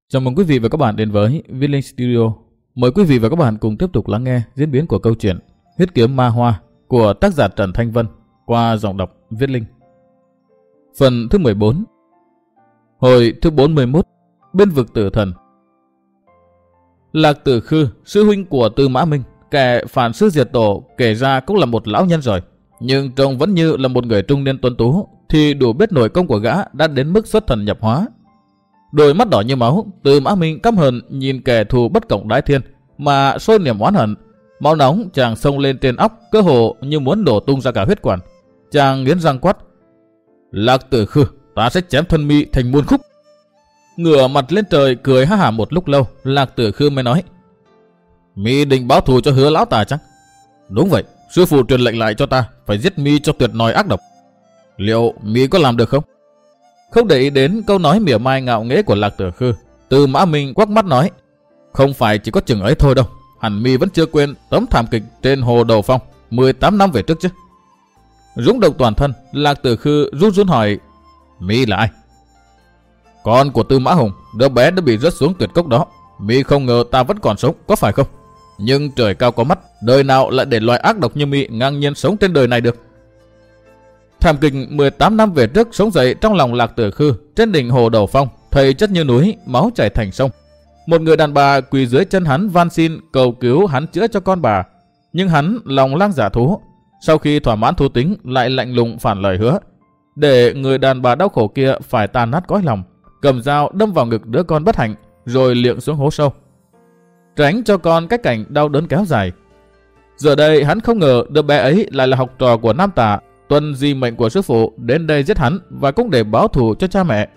Chào mừng quý vị và các bạn đến với Viết Linh Studio. Mời quý vị và các bạn cùng tiếp tục lắng nghe diễn biến của câu chuyện Huyết Kiếm Ma Hoa của tác giả Trần Thanh Vân qua giọng đọc Viết Linh. Phần thứ 14. Hồi thứ 41. Bên vực tử thần. Lạc Tử Khư, sư huynh của Tư Mã Minh, kẻ phản sư diệt tổ, kể ra cũng là một lão nhân rồi, nhưng trông vẫn như là một người trung niên tuấn tú, thì đủ biết nội công của gã đã đến mức xuất thần nhập hóa. Đôi mắt đỏ như máu, Tư Mã Minh căm hờn nhìn kẻ thù bất cộng đái thiên mà sôi niềm oán hận. Máu nóng chàng xông lên trên óc, cơ hồ như muốn đổ tung ra cả huyết quản. Chàng nghiến răng quát: Lạc Tử Khư, ta sẽ chém thân mi thành muôn khúc. Ngửa mặt lên trời cười ha hả một lúc lâu, Lạc Tử Khư mới nói: Mi định báo thù cho Hứa lão ta chắc? Đúng vậy, sư phụ truyền lệnh lại cho ta phải giết mi cho tuyệt nòi ác độc. Liệu mi có làm được không? Không để ý đến câu nói mỉa mai ngạo nghễ của Lạc Tử Khư, Tư Mã Minh quắc mắt nói: Không phải chỉ có chừng ấy thôi đâu, hẳn mi vẫn chưa quên tấm thảm kịch trên hồ Đầu Phong 18 năm về trước chứ. Rúng động toàn thân, Lạc Tử Khư run run hỏi: Mi là ai? Con của Tư Mã Hùng, đứa bé đã bị rớt xuống tuyệt cốc đó. Mi không ngờ ta vẫn còn sống, có phải không? Nhưng trời cao có mắt, đời nào lại để loài ác độc như mi ngang nhiên sống trên đời này được? Thảm kịch 18 năm về trước sống dậy trong lòng Lạc Tử Khư trên đỉnh hồ Đầu Phong, thầy chất như núi, máu chảy thành sông. Một người đàn bà quỳ dưới chân hắn van xin cầu cứu hắn chữa cho con bà, nhưng hắn lòng lang dạ thú, sau khi thỏa mãn thú tính lại lạnh lùng phản lời hứa, để người đàn bà đau khổ kia phải tan nát cõi lòng, cầm dao đâm vào ngực đứa con bất hạnh rồi liệng xuống hố sâu, tránh cho con cái cảnh đau đớn kéo dài. Giờ đây hắn không ngờ đứa bé ấy lại là học trò của Nam Tả, tuân di mệnh của sư phụ đến đây giết hắn và cũng để báo thù cho cha mẹ.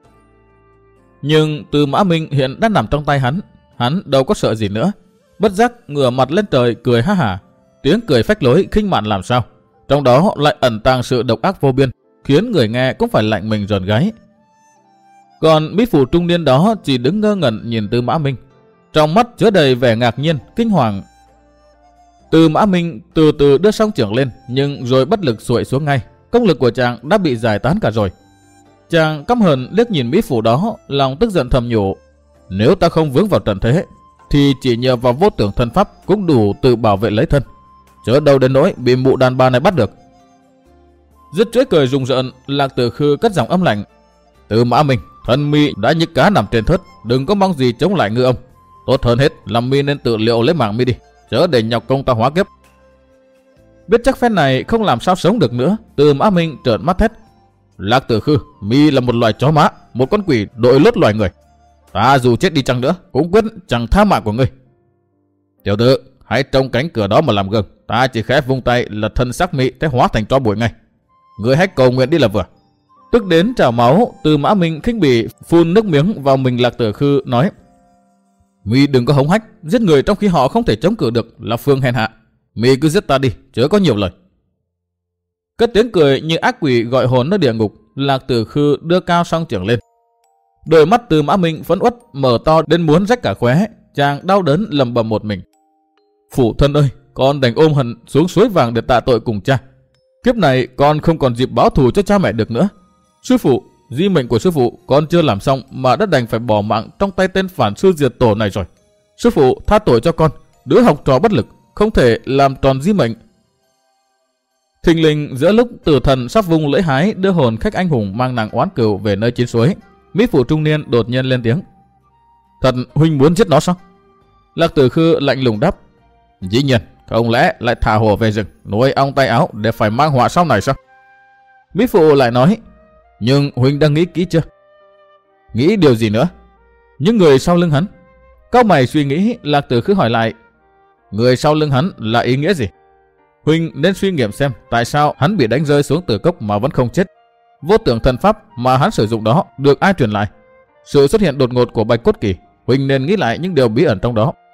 Nhưng Tư Mã Minh hiện đã nằm trong tay hắn đâu có sợ gì nữa. Bất giác ngửa mặt lên trời cười ha hả, tiếng cười phách lối khinh mạn làm sao, trong đó lại ẩn tàng sự độc ác vô biên, khiến người nghe cũng phải lạnh mình rờn gáy. Còn mỹ phụ trung niên đó chỉ đứng ngơ ngẩn nhìn Tư Mã Minh, trong mắt chứa đầy vẻ ngạc nhiên, kinh hoàng. Tư Mã Minh từ từ đưa song chưởng lên, nhưng rồi bất lực xuội xuống ngay. Công lực của chàng đã bị giải tán cả rồi. Chàng căm hờn liếc nhìn mỹ phụ đó, lòng tức giận thầm nhủ: Nếu ta không vướng vào trận thế, thì chỉ nhờ vào vô tưởng thân pháp cũng đủ tự bảo vệ lấy thân, chớ đâu đến nỗi bị mụ đàn bà này bắt được. Dứt chuỗi cười rùng rợn, Lạc Tử Khư cất giọng âm lạnh: Tư Mã Minh, thân mi đã như cá nằm trên thớt, đừng có mong gì chống lại ngư ông. Tốt hơn hết là mi nên tự liệu lấy mạng mi đi, chớ để nhọc công ta hóa kiếp. Biết chắc phen này không làm sao sống được nữa, Tư Mã Minh trợn mắt thét: Lạc Tử Khư, mi là một loài chó má, một con quỷ đội lốt loài người. Ta dù chết đi chăng nữa cũng quyết chẳng tha mạng của ngươi. Tiểu tử, hãy trông cánh cửa đó mà làm gương, ta chỉ khẽ vung tay là thân xác mi sẽ hóa thành tro bụi ngay. Ngươi hãy cầu nguyện đi là vừa. Tức đến trào máu, Tư Mã Minh khinh bỉ phun nước miếng vào mình Lạc Tử Khư nói: Mi đừng có hống hách, giết người trong khi họ không thể chống cự được là phương hèn hạ. Mi cứ giết ta đi, chớ có nhiều lời. Cất tiếng cười như ác quỷ gọi hồn nơi địa ngục, Lạc Tử Khư đưa cao song chưởng lên. Đôi mắt Tư Mã Minh phẫn uất mở to đến muốn rách cả khóe, chàng đau đớn lầm bầm một mình: Phụ thân ơi, con đành ôm hận xuống suối vàng để tạ tội cùng cha. Kiếp này con không còn dịp báo thù cho cha mẹ được nữa. Sư phụ, di mệnh của sư phụ con chưa làm xong mà đã đành phải bỏ mạng trong tay tên phản sư diệt tổ này rồi. Sư phụ tha tội cho con, đứa học trò bất lực, không thể làm tròn di mệnh. Thình lình giữa lúc tử thần sắp vung lưỡi hái đưa hồn khách anh hùng mang nặng oán cừu về nơi chín suối, mỹ phụ trung niên đột nhiên lên tiếng: Thật huynh muốn giết nó sao? Lạc Tử Khư lạnh lùng đáp: Dĩ nhiên, không lẽ lại thả hổ về rừng nuôi ong tay áo để phải mang họa sau này sao? Mỹ phụ lại nói: Nhưng huynh đang nghĩ kỹ chưa? Nghĩ điều gì nữa? Những người sau lưng hắn. Cau mày suy nghĩ, Lạc Tử Khư hỏi lại: Người sau lưng hắn là ý nghĩa gì? Huynh nên suy nghiệm xem tại sao hắn bị đánh rơi xuống tử cốc mà vẫn không chết. Vô tưởng thần pháp mà hắn sử dụng đó được ai truyền lại? Sự xuất hiện đột ngột của Bạch Cốt Kỳ, huynh nên nghĩ lại những điều bí ẩn trong đó.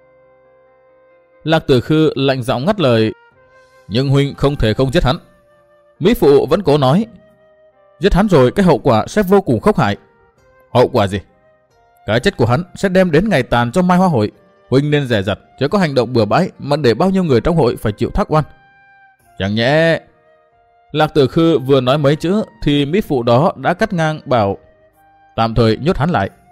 Lạc Tử Khư lạnh giọng ngắt lời: Nhưng huynh không thể không giết hắn. Mỹ phụ vẫn cố nói: Giết hắn rồi cái hậu quả sẽ vô cùng khốc hại. Hậu quả gì? Cái chết của hắn sẽ đem đến ngày tàn cho Mai Hoa hội. Huynh nên dè dặt, chứ có hành động bừa bãi mà để bao nhiêu người trong hội phải chịu thác oan. Chẳng nhẽ... Lạc Tử Khư vừa nói mấy chữ thì mỹ phụ đó đã cắt ngang bảo: Tạm thời nhốt hắn lại,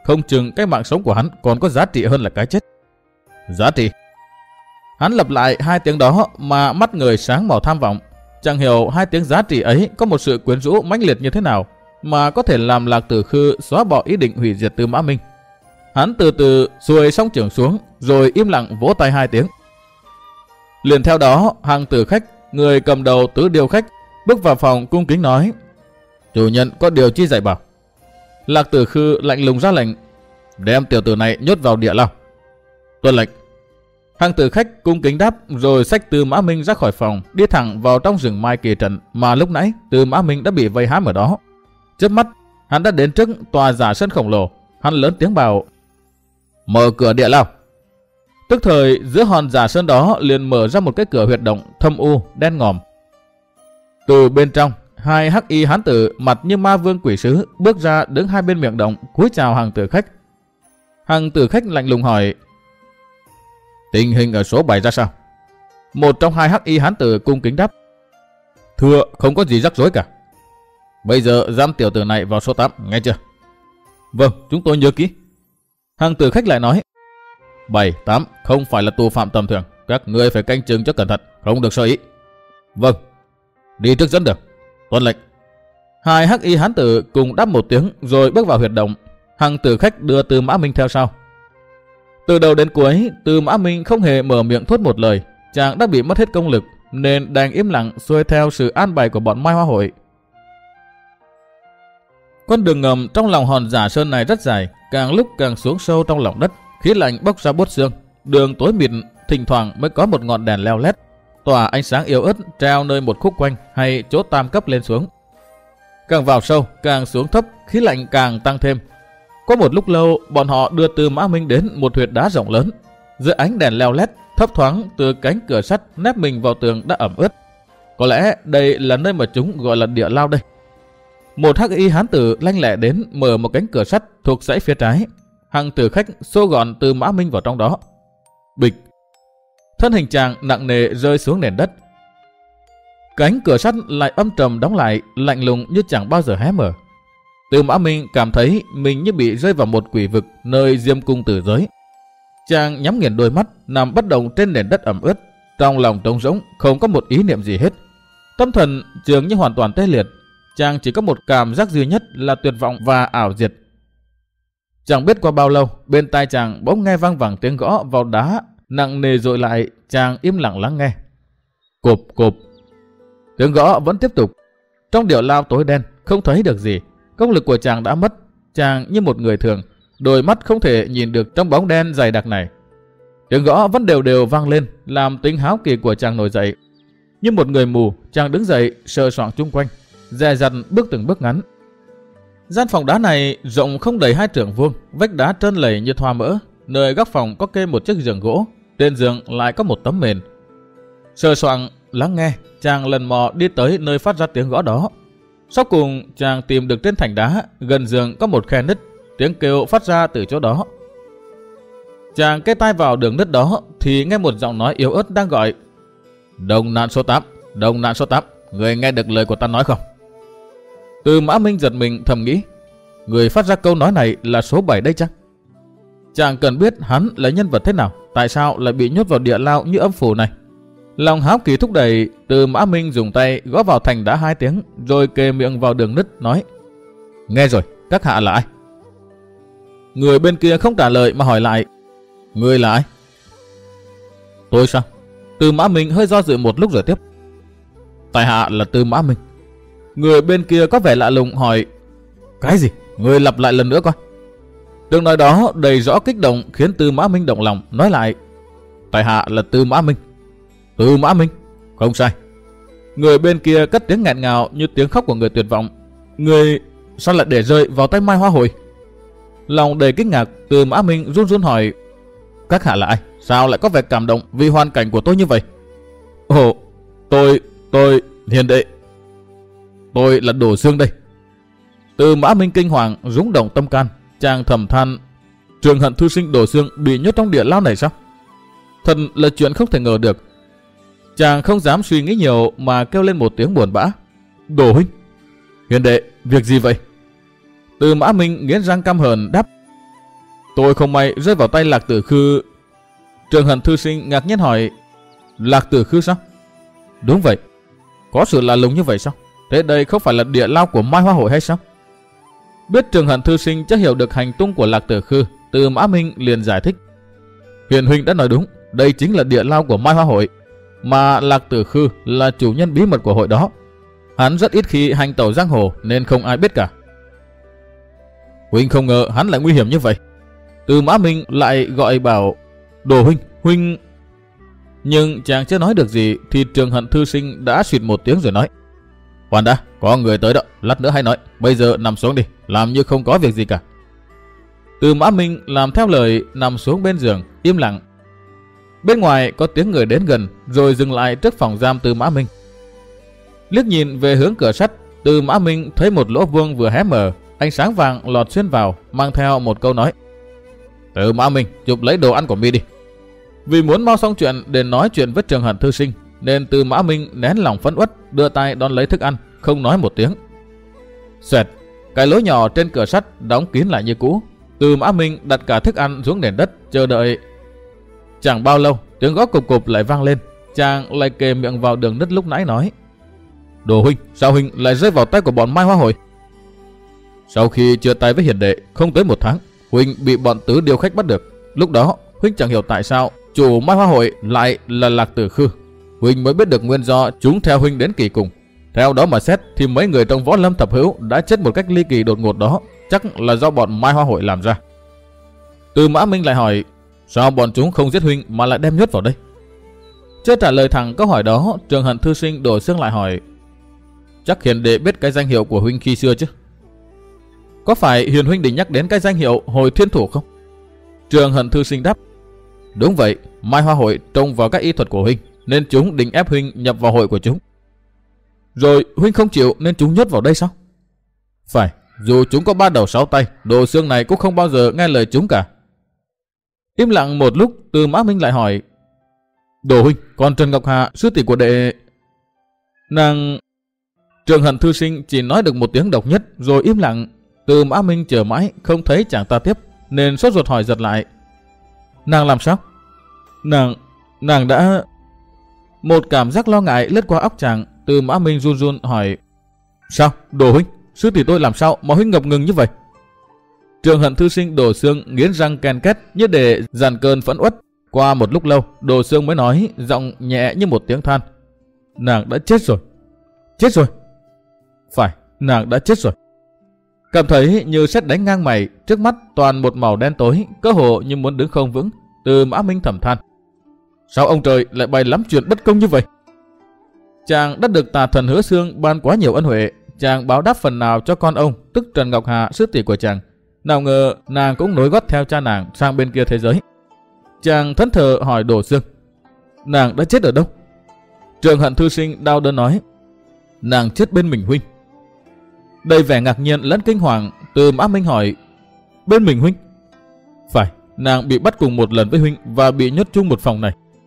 không chừng cái mạng sống của hắn còn có giá trị hơn là cái chết. Giá trị? Hắn lặp lại hai tiếng đó mà mắt người sáng màu tham vọng. Chẳng hiểu hai tiếng giá trị ấy có một sự quyến rũ mãnh liệt như thế nào mà có thể làm Lạc Tử Khư xóa bỏ ý định hủy diệt Tư Mã Minh. Hắn từ từ xuôi song chưởng xuống rồi im lặng vỗ tay hai tiếng. Liền theo đó, hàng tử khách, người cầm đầu tứ điêu khách, bước vào phòng cung kính nói: chủ nhân có điều chi dạy bảo. Lạc Tử Khư lạnh lùng ra lệnh: đem tiểu tử này nhốt vào địa lao. Tuân lệnh. Hàng tử khách cung kính đáp rồi xách Tư Mã Minh ra khỏi phòng, đi thẳng vào trong rừng mai kỳ trận mà lúc nãy Tư Mã Minh đã bị vây hãm ở đó. Chớp mắt, hắn đã đến trước tòa giả sơn khổng lồ. Hắn lớn tiếng bảo: mở cửa địa lao. Tức thời giữa hòn giả sơn đó liền mở ra một cái cửa huyệt động thâm u đen ngòm. Từ bên trong, hai hắc y hán tử mặt như ma vương quỷ sứ bước ra đứng hai bên miệng động cúi chào hàng tử khách. Hàng tử khách lạnh lùng hỏi: tình hình ở số 7 ra sao? Một trong hai hắc y hán tử cung kính đáp: thưa, không có gì rắc rối cả. Bây giờ giam tiểu tử này vào số 8, nghe chưa? Vâng, chúng tôi nhớ kỹ. Hàng tử khách lại nói: 7, 8 không phải là tù phạm tầm thường, các ngươi phải canh chừng cho cẩn thận, không được sơ ý. Vâng. Đi trước dẫn đường. Tuân lệnh. Hai hắc y hán tử cùng đáp một tiếng rồi bước vào huyệt động. Hàng tử khách đưa Tư Mã Minh theo sau. Từ đầu đến cuối, Tư Mã Minh không hề mở miệng thốt một lời. Chàng đã bị mất hết công lực nên đành im lặng xuôi theo sự an bài của bọn Mai Hoa Hội. Con đường ngầm trong lòng hòn giả sơn này rất dài, càng lúc càng xuống sâu trong lòng đất, khí lạnh bốc ra buốt xương. Đường tối mịt, thỉnh thoảng mới có một ngọn đèn leo lét tỏa ánh sáng yếu ớt treo nơi một khúc quanh hay chỗ tam cấp lên xuống. Càng vào sâu, càng xuống thấp, khí lạnh càng tăng thêm. Có một lúc lâu, bọn họ đưa Tư Mã Minh đến một huyệt đá rộng lớn. Dưới ánh đèn leo lét thấp thoáng từ cánh cửa sắt nép mình vào tường đã ẩm ướt. Có lẽ đây là nơi mà chúng gọi là địa lao đây. Một hắc y hán tử lanh lẹ đến mở một cánh cửa sắt thuộc dãy phía trái. Hàng tử khách xô gọn Tư Mã Minh vào trong đó. Bịch. Thân hình chàng nặng nề rơi xuống nền đất. Cánh cửa sắt lại âm trầm đóng lại, lạnh lùng như chẳng bao giờ hé mở. Tư Mã Minh cảm thấy mình như bị rơi vào một quỷ vực nơi diêm cung tử giới. Chàng nhắm nghiền đôi mắt, nằm bất động trên nền đất ẩm ướt, trong lòng trống rỗng, không có một ý niệm gì hết. Tâm thần dường như hoàn toàn tê liệt. Chàng chỉ có một cảm giác duy nhất là tuyệt vọng và ảo diệt. Chẳng biết qua bao lâu, bên tai chàng bỗng nghe vang vẳng tiếng gõ vào đá nặng nề dội lại. Chàng im lặng lắng nghe. Cộp cộp. Tiếng gõ vẫn tiếp tục. Trong địa lao tối đen, không thấy được gì. Công lực của chàng đã mất. Chàng như một người thường, đôi mắt không thể nhìn được trong bóng đen dày đặc này. Tiếng gõ vẫn đều đều vang lên, làm tính háo kỳ của chàng nổi dậy. Như một người mù, chàng đứng dậy, sờ soạng chung quanh, dè dặt bước từng bước ngắn. Gian phòng đá này rộng không đầy 2 trượng vuông, vách đá trơn lầy như thoa mỡ. Nơi góc phòng có kê một chiếc giường gỗ, trên giường lại có một tấm mền. Sờ soạng lắng nghe, chàng lần mò đi tới nơi phát ra tiếng gõ đó. Sau cùng chàng tìm được trên thành đá gần giường có một khe nứt, tiếng kêu phát ra từ chỗ đó. Chàng kê tai vào đường nứt đó thì nghe một giọng nói yếu ớt đang gọi: Đồng nạn số 8, đồng nạn số 8, người nghe được lời của ta nói không? Tư Mã Minh giật mình thầm nghĩ, người phát ra câu nói này là số 7 đây chăng? Chàng cần biết hắn là nhân vật thế nào, tại sao lại bị nhốt vào địa lao như âm phủ này. Lòng háo kỳ thúc đẩy, Tư Mã Minh dùng tay gõ vào thành đá 2 tiếng, rồi kề miệng vào đường nứt nói: Nghe rồi, các hạ là ai? Người bên kia không trả lời mà hỏi lại: Ngươi là ai? Tôi sao? Tư Mã Minh hơi do dự một lúc rồi tiếp: Tại hạ là Tư Mã Minh. Người bên kia có vẻ lạ lùng hỏi: Cái gì? Ngươi lặp lại lần nữa coi. Tiếng nói đó đầy rõ kích động khiến Tư Mã Minh động lòng, nói lại: Tại hạ là Tư Mã Minh. Tư Mã Minh? Không sai. Người bên kia cất tiếng nghẹn ngào như tiếng khóc của người tuyệt vọng: Người sao lại để rơi vào tay Mai Hoa Hồi? Lòng đầy kinh ngạc, Tư Mã Minh run run hỏi: Các hạ là ai? Sao lại có vẻ cảm động vì hoàn cảnh của tôi như vậy? Ồ, tôi hiền đệ. Tôi là Đồ Xương đây. Tư Mã Minh kinh hoàng, rúng động tâm can. Chàng thầm than: Trường hận thư sinh Đồ Xương bị nhốt trong địa lao này sao? Thật là chuyện không thể ngờ được. Chàng không dám suy nghĩ nhiều mà kêu lên một tiếng buồn bã: Đồ huynh. Hiền đệ, việc gì vậy? Tư Mã Minh nghiến răng căm hờn đáp: tôi không may rơi vào tay Lạc Tử Khư. Trường Hận thư sinh ngạc nhiên hỏi, Lạc Tử Khư sao? Đúng vậy. Có sự lạ lùng như vậy sao? Thế đây không phải là địa lao của Mai Hoa Hội hay sao? Biết Trường Hận thư sinh chưa hiểu được hành tung của Lạc Tử Khư, Từ Mã Minh liền giải thích. Huyền huynh đã nói đúng, đây chính là địa lao của Mai Hoa Hội, mà Lạc Tử Khư là chủ nhân bí mật của hội đó. Hắn rất ít khi hành tẩu giang hồ nên không ai biết cả. Huynh không ngờ hắn lại nguy hiểm như vậy. Từ Mã Minh lại gọi bảo, Đồ huynh, huynh... Nhưng chàng chưa nói được gì thì Trường Hận thư sinh đã xịt một tiếng rồi nói, khoan đã, có người tới đó, lát nữa hãy nói, bây giờ nằm xuống đi, làm như không có việc gì cả. Từ Mã Minh làm theo lời, nằm xuống bên giường, im lặng. Bên ngoài có tiếng người đến gần, rồi dừng lại trước phòng giam Từ Mã Minh. Liếc nhìn về hướng cửa sắt, Từ Mã Minh thấy một lỗ vuông vừa hé mở, ánh sáng vàng lọt xuyên vào, mang theo một câu nói, Từ Mã Minh, chụp lấy đồ ăn của mi đi. Vì muốn mau xong chuyện để nói chuyện với Trường Hận thư sinh, nên Từ Mã Minh nén lòng phẫn uất, đưa tay đón lấy thức ăn, không nói một tiếng. Xoẹt, cái lỗ nhỏ trên cửa sắt đóng kín lại như cũ. Từ Mã Minh đặt cả thức ăn xuống nền đất, chờ đợi. Chẳng bao lâu, tiếng gõ cục cục lại vang lên. Chàng lại kề miệng vào đường nứt lúc nãy nói, Đồ huynh, sao huynh lại rơi vào tay của bọn Mai Hoa Hội? Sau khi chia tay với hiền đệ không tới 1 tháng, huynh bị bọn Tứ Điêu khách bắt được. Lúc đó huynh chẳng hiểu tại sao chủ Mai Hoa Hội lại là Lạc Tử Khư. Huynh mới biết được nguyên do chúng theo huynh đến kỳ cùng. Theo đó mà xét thì mấy người trong Võ Lâm thập hữu đã chết một cách ly kỳ đột ngột đó chắc là do bọn Mai Hoa Hội làm ra. Từ Mã Minh lại hỏi, sao bọn chúng không giết huynh mà lại đem nhốt vào đây? Chưa trả lời thẳng câu hỏi đó, Trường Hận thư sinh đổi xương lại hỏi, chắc hiền đệ biết cái danh hiệu của huynh khi xưa chứ? Có phải hiền huynh định nhắc đến cái danh hiệu Hồi Thiên Thủ không? Trường Hận thư sinh đáp, đúng vậy, Mai Hoa Hội trông vào các y thuật của huynh nên chúng định ép huynh nhập vào hội của chúng. Rồi huynh không chịu nên chúng nhốt vào đây sao? Phải, dù chúng có 3 đầu 6 tay, đồ xương này cũng không bao giờ nghe lời chúng cả. Im lặng một lúc, Từ Mã Minh lại hỏi, Đồ huynh, còn Trần Ngọc Hà, sư tỷ của đệ... Nàng... Trường Hận thư sinh chỉ nói được một tiếng độc nhất rồi im lặng. Từ Mã Minh chờ mãi không thấy chàng ta tiếp nên sốt ruột hỏi giật lại, nàng làm sao? Nàng đã... Một cảm giác lo ngại lướt qua óc chàng. Từ Mã Minh run run hỏi, sao, Đồ huynh, sư tỷ tôi làm sao mà huynh ngập ngừng như vậy? Trường Hận thư sinh Đồ Xương nghiến răng ken két như để dàn cơn phẫn uất. Qua một lúc lâu, Đồ Xương mới nói, giọng nhẹ như một tiếng than, nàng đã chết rồi. Chết rồi? Phải, nàng đã chết rồi. Cảm thấy như sét đánh ngang mày, trước mắt toàn một màu đen tối, cơ hồ như muốn đứng không vững. Từ Mã Minh thầm than, sao ông trời lại bày lắm chuyện bất công như vậy? Chàng đã được Tà Thần Hứa Xương ban quá nhiều ân huệ, chàng báo đáp phần nào cho con ông, tức Trần Ngọc Hà, sư tỷ của chàng. Nào ngờ nàng cũng nối gót theo cha nàng sang bên kia thế giới. Chàng thẫn thờ hỏi Đồ Xương, nàng đã chết ở đâu? Trường Hận thư sinh đau đớn nói, nàng chết bên mình huynh. Đầy vẻ ngạc nhiên lẫn kinh hoàng, Từ Mã Minh hỏi, bên mình huynh? Phải, nàng bị bắt cùng một lần với huynh và bị nhốt chung một phòng này.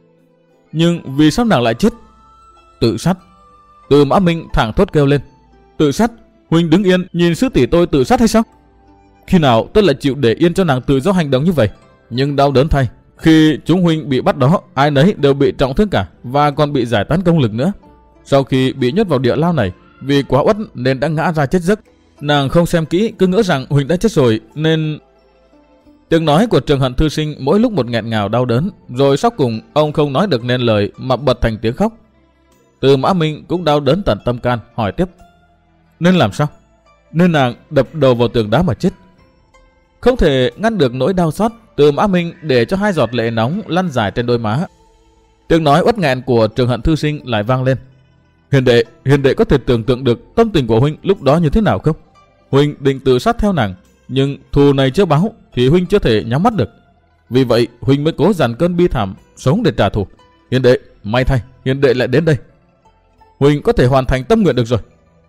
Nhưng vì sao nàng lại chết? Tự sát. Từ Mã Minh thẳng thốt kêu lên, tự sát? Huynh đứng yên nhìn sư tỷ tôi tự sát hay sao? Khi nào tôi lại chịu để yên cho nàng tự do hành động như vậy? Nhưng đau đớn thay, khi chúng huynh bị bắt đó, ai nấy đều bị trọng thương cả và còn bị giải tán công lực nữa. Sau khi bị nhốt vào địa lao này, vì quá uất nên đã ngã ra chết giấc. Nàng không xem kỹ, cứ ngỡ rằng huynh đã chết rồi nên... Tiếng nói của Trường Hận thư sinh mỗi lúc một nghẹn ngào đau đớn, rồi sau cùng ông không nói được nên lời mà bật thành tiếng khóc. Từ Mã Minh cũng đau đớn tận tâm can, hỏi tiếp, nên làm sao? Nên nàng đập đầu vào tường đá mà chết. Không thể ngăn được nỗi đau xót, Từ Mã Minh để cho 2 giọt lệ nóng lăn dài trên đôi má. Tiếng nói uất nghẹn của Trường Hận thư sinh lại vang lên, hiền đệ có thể tưởng tượng được tâm tình của huynh lúc đó như thế nào không? Huynh định tự sát theo nàng, nhưng thù này chưa báo thì huynh chưa thể nhắm mắt được. Vì vậy huynh mới cố dằn cơn bi thảm sống để trả thù. Hiền đệ, may thay hiền đệ lại đến đây. Huynh có thể hoàn thành tâm nguyện được rồi.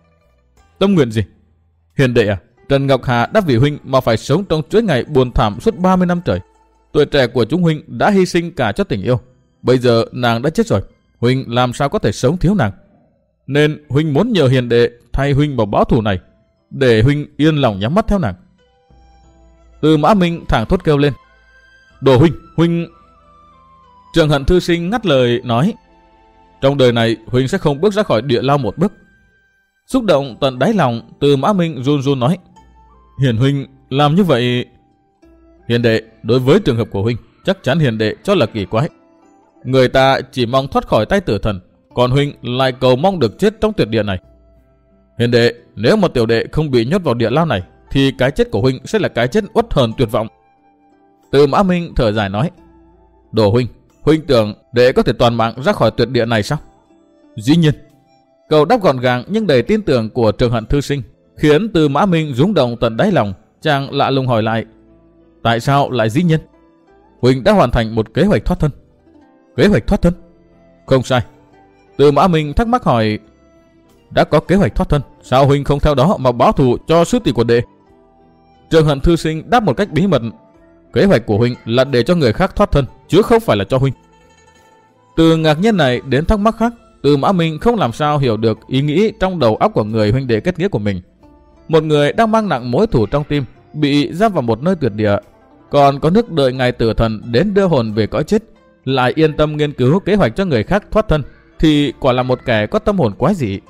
Tâm nguyện gì? Hiền đệ à, Trần Ngọc Hà đã vì huynh mà phải sống trong chuỗi ngày buồn thảm suốt 30 năm trời. Tuổi trẻ của chúng huynh đã hy sinh cả cho tình yêu. Bây giờ nàng đã chết rồi, huynh làm sao có thể sống thiếu nàng? Nên huynh muốn nhờ hiền đệ thay huynh vào báo thù này, để huynh yên lòng nhắm mắt theo nàng. Từ Mã Minh thẳng thốt kêu lên: Đồ huynh. Trường Hận thư sinh ngắt lời nói: Trong đời này huynh sẽ không bước ra khỏi địa lao một bước. Xúc động tận đáy lòng, Từ Mã Minh run run nói: Hiền huynh làm như vậy. Hiền đệ, đối với trường hợp của huynh, chắc chắn hiền đệ cho là kỳ quái. Người ta chỉ mong thoát khỏi tay tử thần, còn huynh lại cầu mong được chết trong tuyệt địa này. Hiền đệ, nếu mà tiểu đệ không bị nhốt vào địa lao này, thì cái chết của huynh sẽ là cái chết uất hờn tuyệt vọng. Từ Mã Minh thở dài nói: Đồ huynh tưởng đệ có thể toàn mạng ra khỏi tuyệt địa này sao? Dĩ nhiên. Câu đáp gọn gàng nhưng đầy tin tưởng của Trường Hận thư sinh khiến Từ Mã Minh rung động tận đáy lòng. Chàng lạ lùng hỏi lại: Tại sao lại dĩ nhiên? Huynh đã hoàn thành một kế hoạch thoát thân. Kế hoạch thoát thân? Không sai. Từ Mã Minh thắc mắc hỏi: Đã có kế hoạch thoát thân, sao huynh không theo đó mà báo thù cho sư tỷ của đệ? Trường Hận thư sinh đáp một cách bí mật: Kế hoạch của huynh là để cho người khác thoát thân, chứ không phải là cho huynh. Từ ngạc nhiên này đến thắc mắc khác, Từ Mã Minh không làm sao hiểu được ý nghĩ trong đầu óc của người huynh đệ kết nghĩa của mình. Một người đang mang nặng mối thù trong tim, bị giam vào một nơi tuyệt địa, còn có nước đợi ngài tử thần đến đưa hồn về cõi chết, lại yên tâm nghiên cứu kế hoạch cho người khác thoát thân, thì quả là một kẻ có tâm hồn quái dị.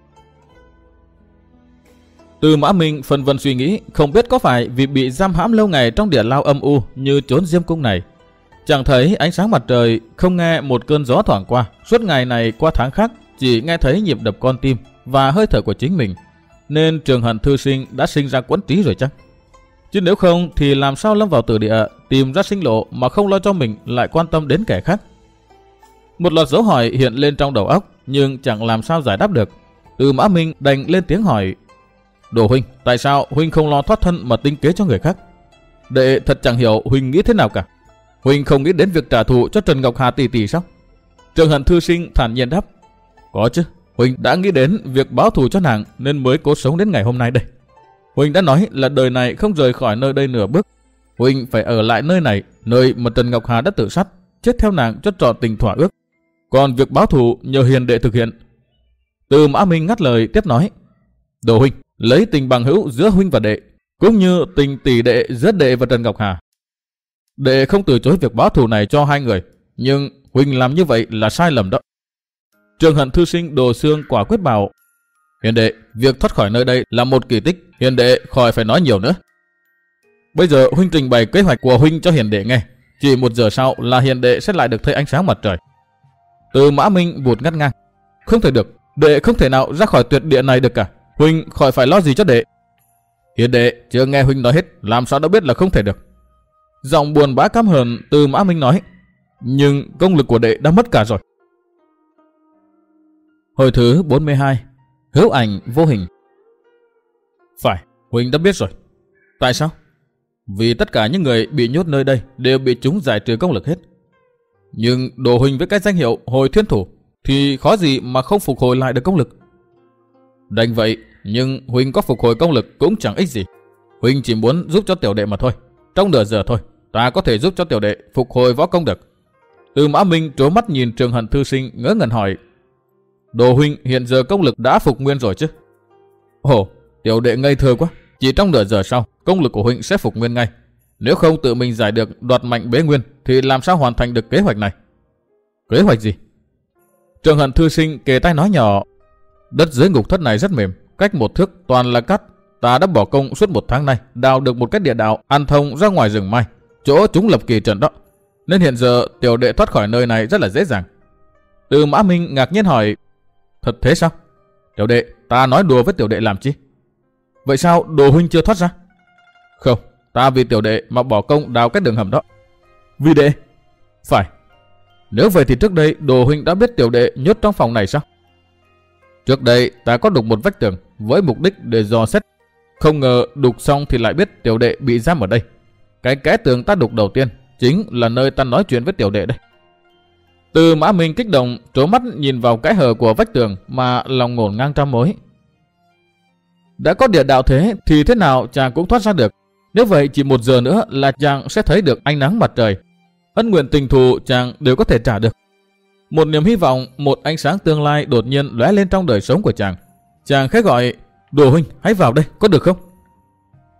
Từ Mã Minh phân vân suy nghĩ, không biết có phải vì bị giam hãm lâu ngày trong địa lao âm u như chốn Diêm Cung này, chẳng thấy ánh sáng mặt trời, không nghe một cơn gió thoảng qua, suốt ngày này qua tháng khác chỉ nghe thấy nhịp đập con tim và hơi thở của chính mình, nên Trường Hận thư sinh đã sinh ra quẫn trí rồi chắc. Chứ nếu không thì làm sao lâm vào tử địa, tìm ra sinh lộ mà không lo cho mình lại quan tâm đến kẻ khác. Một loạt dấu hỏi hiện lên trong đầu óc nhưng chẳng làm sao giải đáp được. Từ Mã Minh đành lên tiếng hỏi: Đồ huynh, tại sao huynh không lo thoát thân mà tính kế cho người khác? Đệ thật chẳng hiểu huynh nghĩ thế nào cả. Huynh không nghĩ đến việc trả thù cho Trần Ngọc Hà tỷ tỷ sao? Trường Hận thư sinh thản nhiên đáp: Có chứ, huynh đã nghĩ đến việc báo thù cho nàng nên mới cố sống đến ngày hôm nay đây. Huynh đã nói là đời này không rời khỏi nơi đây nửa bước. Huynh phải ở lại nơi này, nơi mà Trần Ngọc Hà đã tự sát, chết theo nàng cho trọn tình thỏa ước. Còn việc báo thù nhờ hiền đệ thực hiện. Từ Mã Minh ngắt lời tiếp nói: Đồ huynh, lấy tình bằng hữu giữa huynh và đệ, cũng như tình tỷ đệ giữa đệ và Trần Ngọc Hà. Đệ không từ chối việc báo thù này cho hai người, nhưng huynh làm như vậy là sai lầm đó. Trường Hận thư sinh đồ xương quả quyết bảo: Hiền đệ, việc thoát khỏi nơi đây là một kỳ tích, hiền đệ khỏi phải nói nhiều nữa. Bây giờ huynh trình bày kế hoạch của huynh cho hiền đệ nghe, chỉ 1 giờ sau là hiền đệ sẽ lại được thấy ánh sáng mặt trời. Từ Mã Minh vụt ngắt ngang: Không thể được, đệ không thể nào ra khỏi tuyệt địa này được cả. Huynh khỏi phải lo gì cho đệ. Hiền đệ chưa nghe huynh nói hết, làm sao đã biết là không thể được. Giọng buồn bã căm hờn, Từ Mã Minh nói: Nhưng công lực của đệ đã mất cả rồi. Hồi thứ 42. Hữu ảnh vô hình. Phải, huynh đã biết rồi. Tại sao? Vì tất cả những người bị nhốt nơi đây đều bị chúng giải trừ công lực hết. Nhưng đồ huynh với cái danh hiệu Hồi Thiên Thủ thì khó gì mà không phục hồi lại được công lực. Đành vậy, nhưng huynh có phục hồi công lực cũng chẳng ích gì. Huynh chỉ muốn giúp cho tiểu đệ mà thôi. Trong nửa giờ thôi, ta có thể giúp cho tiểu đệ phục hồi võ công được. Từ Mã Minh trố mắt nhìn Trường Hận thư sinh ngỡ ngẩn hỏi: Đồ huynh hiện giờ công lực đã phục nguyên rồi chứ? Ồ, tiểu đệ ngây thơ quá. Chỉ trong nửa giờ sau, công lực của huynh sẽ phục nguyên ngay. Nếu không tự mình giải được đoạt mạnh bế nguyên thì làm sao hoàn thành được kế hoạch này? Kế hoạch gì? Trường Hận thư sinh kề tai nói nhỏ: Đất dưới ngục thất này rất mềm, cách 1 thước toàn là cát. Ta đã bỏ công suốt 1 tháng nay đào được một cái địa đạo ăn thông ra ngoài rừng mai, chỗ chúng lập kỳ trận đó, nên hiện giờ tiểu đệ thoát khỏi nơi này rất là dễ dàng. Từ Mã Minh ngạc nhiên hỏi: Thật thế sao? Tiểu đệ, ta nói đùa với tiểu đệ làm chi? Vậy sao đồ huynh chưa thoát ra? Không, ta vì tiểu đệ mà bỏ công đào cái đường hầm đó. Vì đệ? Phải. Nếu vậy thì trước đây đồ huynh đã biết tiểu đệ nhốt trong phòng này sao? Trước đây ta có đục một vách tường với mục đích để dò xét. Không ngờ đục xong thì lại biết tiểu đệ bị giam ở đây. Cái kẽ tường ta đục đầu tiên chính là nơi ta nói chuyện với tiểu đệ đây. Từ Mã Minh kích động trố mắt nhìn vào kẽ hở của vách tường mà lòng ngổn ngang trăm mối. Đã có địa đạo thế thì thế nào chàng cũng thoát ra được. Nếu vậy chỉ 1 giờ nữa là chàng sẽ thấy được ánh nắng mặt trời. Ân nguyện tình thù chàng đều có thể trả được. Một niềm hy vọng, một ánh sáng tương lai đột nhiên lóe lên trong đời sống của chàng. Chàng khẽ gọi: Đồ huynh, hãy vào đây, có được không?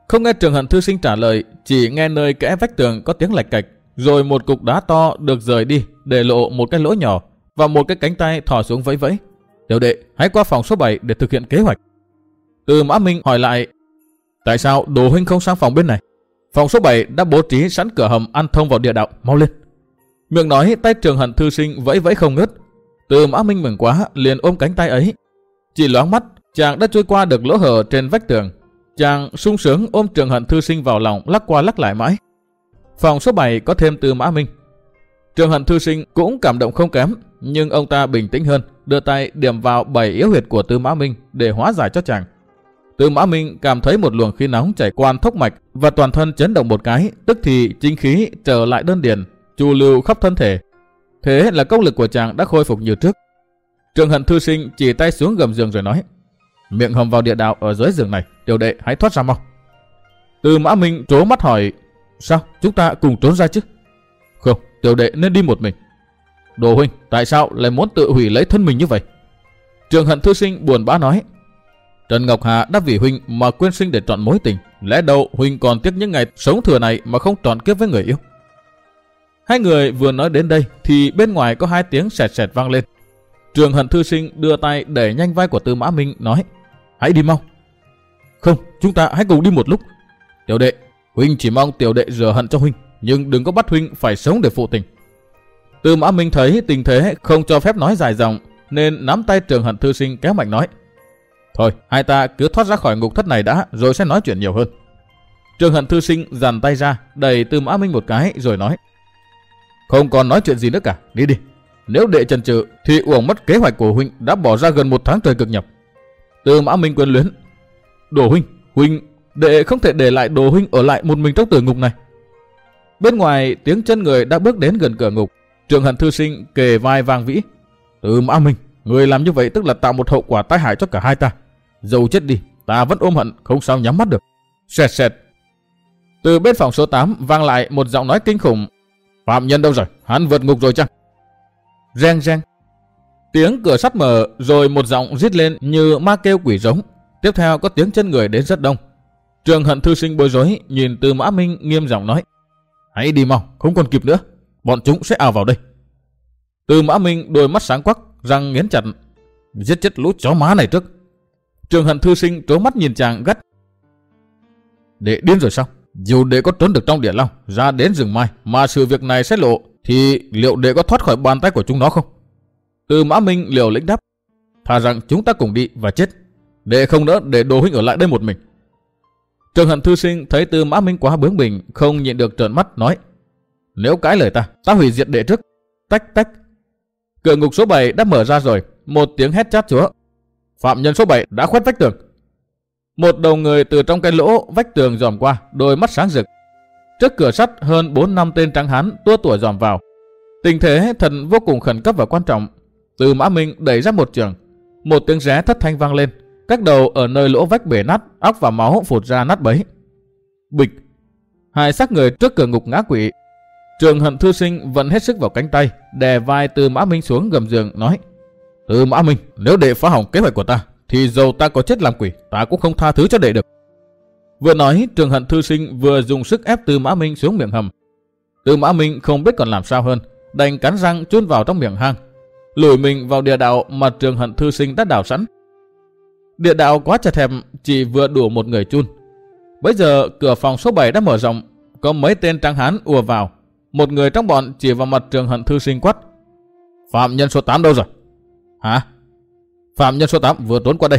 Không nghe Trường Hận thư sinh trả lời, chỉ nghe nơi kẽ vách tường có tiếng lạch cạch, rồi một cục đá to được rời đi để lộ một cái lỗ nhỏ và một cái cánh tay thò xuống vẫy vẫy. Tiểu đệ, hãy qua phòng số 7 để thực hiện kế hoạch. Từ Mã Minh hỏi lại, tại sao Đồ huynh không sang phòng bên này? Phòng số 7 đã bố trí sẵn cửa hầm ăn thông vào địa đạo, mau lên. Miệng nói, tay Trường Hận thư sinh vẫy vẫy không ngớt. Từ Mã Minh mừng quá, liền ôm cánh tay ấy. Chỉ loáng mắt, chàng đã trôi qua được lỗ hở trên vách tường. Chàng sung sướng ôm Trường Hận thư sinh vào lòng, lắc qua lắc lại mãi. Phòng số 7 có thêm Từ Mã Minh. Trường Hận thư sinh cũng cảm động không kém, nhưng ông ta bình tĩnh hơn, đưa tay điểm vào 7 yếu huyệt của Từ Mã Minh để hóa giải cho chàng. Từ Mã Minh cảm thấy một luồng khí nóng chảy qua thốc mạch và toàn thân chấn động một cái, tức thì chính khí trở lại đơn điền, chu lưu khắp thân thể. Thế là công lực của chàng đã khôi phục như trước. Trường Hận thư sinh chỉ tay xuống gầm giường rồi nói, miệng hầm vào địa đạo ở dưới giường này, tiểu đệ hãy thoát ra mau. Từ Mã Minh trố mắt hỏi, sao chúng ta cùng trốn ra chứ? Không, tiểu đệ nên đi một mình. Đồ huynh, tại sao lại muốn tự hủy lấy thân mình như vậy? Trường Hận thư sinh buồn bã nói, Trần Ngọc Hà đã vì huynh mà quên sinh để chọn mối tình, lẽ đâu huynh còn tiếc những ngày sống thừa này mà không trọn kiếp với người yêu. Hai người vừa nói đến đây thì bên ngoài có hai tiếng sẹt sẹt vang lên. Trường Hận thư sinh đưa tay đẩy nhanh vai của Từ Mã Minh nói, hãy đi mau. Không, chúng ta hãy cùng đi một lúc. Tiểu đệ, huynh chỉ mong tiểu đệ rửa hận cho huynh, nhưng đừng có bắt huynh phải sống để phụ tình. Từ Mã Minh thấy tình thế không cho phép nói dài dòng, nên nắm tay Trường Hận thư sinh kéo mạnh nói, thôi hai ta cứ thoát ra khỏi ngục thất này đã, rồi sẽ nói chuyện nhiều hơn. Trường Hận thư sinh giằng tay ra đẩy Từ Mã Minh một cái rồi nói, không còn nói chuyện gì nữa cả, đi đi. Nếu đệ chần chừ thì uổng mất kế hoạch của huynh đã bỏ ra gần 1 tháng trời cực nhọc. Từ Mã Minh quyến luyến, Đồ huynh, đệ không thể để lại Đồ huynh ở lại một mình trong tử ngục này. Bên ngoài tiếng chân người đã bước đến gần cửa ngục. Trường Hận thư sinh kề vai vang vĩ, Từ Mã Minh, người làm như vậy tức là tạo một hậu quả tai hại cho cả hai ta. Dẫu chết đi, ta vẫn ôm hận không sao nhắm mắt được. Sẹt sẹt. Từ bên phòng số 8 vang lại một giọng nói kinh khủng, phạm nhân đâu rồi, hắn vượt ngục rồi chăng? Reng reng. Tiếng cửa sắt mở, rồi một giọng rít lên như ma kêu quỷ rống. Tiếp theo có tiếng chân người đến rất đông. Trường Hận thư sinh bối rối nhìn Từ Mã Minh nghiêm giọng nói, hãy đi mau, không còn kịp nữa, bọn chúng sẽ ào vào đây. Từ Mã Minh đôi mắt sáng quắc, răng nghiến chặt, giết chết lũ chó má này trước. Trường Hận thư sinh trố mắt nhìn chàng gắt, đệ điên rồi sao? Dù đệ có trốn được trong địa long ra đến rừng mai mà sự việc này sẽ lộ, thì liệu đệ có thoát khỏi bàn tay của chúng nó không? Từ Mã Minh liều lĩnh đáp, thà rằng chúng ta cùng đi và chết, đệ không nỡ để Đồ huynh ở lại đây một mình. Trường Hận thư sinh thấy Từ Mã Minh quá bướng bỉnh, không nhịn được trợn mắt nói, nếu cãi lời ta hủy diệt đệ trước. Tách tách. Cửa ngục số 7 đã mở ra rồi, một tiếng hét chát chúa, phạm nhân số 7 đã khuét vách tường. Một đầu người từ trong cái lỗ vách tường dòm qua, đôi mắt sáng rực. Trước cửa sắt hơn 4-5 tên trắng hán tua tủa dòm vào. Tình thế thật vô cùng khẩn cấp và quan trọng. Từ Mã Minh đẩy ra một trường, một tiếng ré thất thanh vang lên, các đầu ở nơi lỗ vách bể nát, óc và máu phụt ra nát bấy. Bịch. Hai xác người trước cửa ngục ngã quỵ. Trường Hận thư sinh vẫn hết sức vào cánh tay, đè vai Từ Mã Minh xuống gầm giường nói, Từ Mã Minh, nếu đệ phá hỏng kế hoạch của ta, thì dầu ta có chết làm quỷ, ta cũng không tha thứ cho đệ được. Vừa nói, Trường Hận thư sinh vừa dùng sức ép Từ Mã Minh xuống miệng hầm. Từ Mã Minh không biết còn làm sao hơn, đành cắn răng chôn vào trong miệng hang, lùi mình vào địa đạo mà Trường Hận thư sinh đã đào sẵn. Địa đạo quá chật hẹp, chỉ vừa đủ một người chôn. Bây giờ cửa phòng số 7 đã mở rộng, có mấy tên tráng hán ùa vào. Một người trong bọn chỉ vào mặt Trường Hận thư sinh quát, phạm nhân số 8 đâu rồi? Hả? Phạm nhân số 8 vừa trốn qua đây.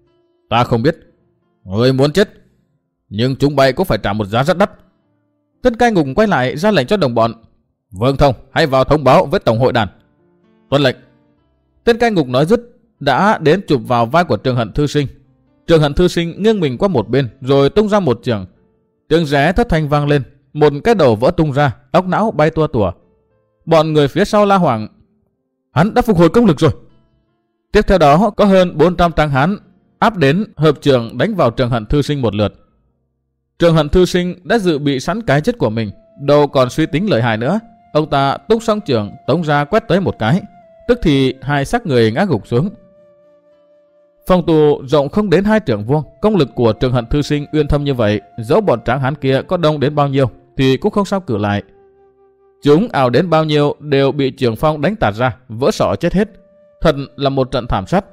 Ta không biết. Người muốn chết, nhưng chúng bay cũng phải trả một giá rất đắt. Tên cai ngục quay lại ra lệnh cho đồng bọn, Vương Thông, hãy vào thông báo với tổng hội đàn. Tuân lệnh. Tên cai ngục nói dứt đã đến chụp vào vai của Trường Hận thư sinh. Trường Hận thư sinh nghiêng mình qua một bên rồi tung ra một trường. Tiếng ré thất thanh vang lên, một cái đầu vỡ tung ra, óc não bay tua tủa. Bọn người phía sau la hoảng, hắn đã phục hồi công lực rồi. Tiếp theo đó có hơn 400 tráng hán áp đến hợp trường đánh vào Trường Hận thư sinh một lượt. Trường Hận thư sinh đã dự bị sẵn cái chết của mình, đâu còn suy tính lợi hại nữa. Ông ta túc xong trường tống ra quét tới một cái, tức thì hai xác người ngã gục xuống. Phòng tù rộng không đến 2 trượng vuông, công lực của Trường Hận thư sinh uyên thâm như vậy, dẫu bọn tráng hán kia có đông đến bao nhiêu thì cũng không sao cử lại. Chúng ảo đến bao nhiêu đều bị Trường Phong đánh tạt ra, vỡ sọ chết hết. Thật là một trận thảm sát.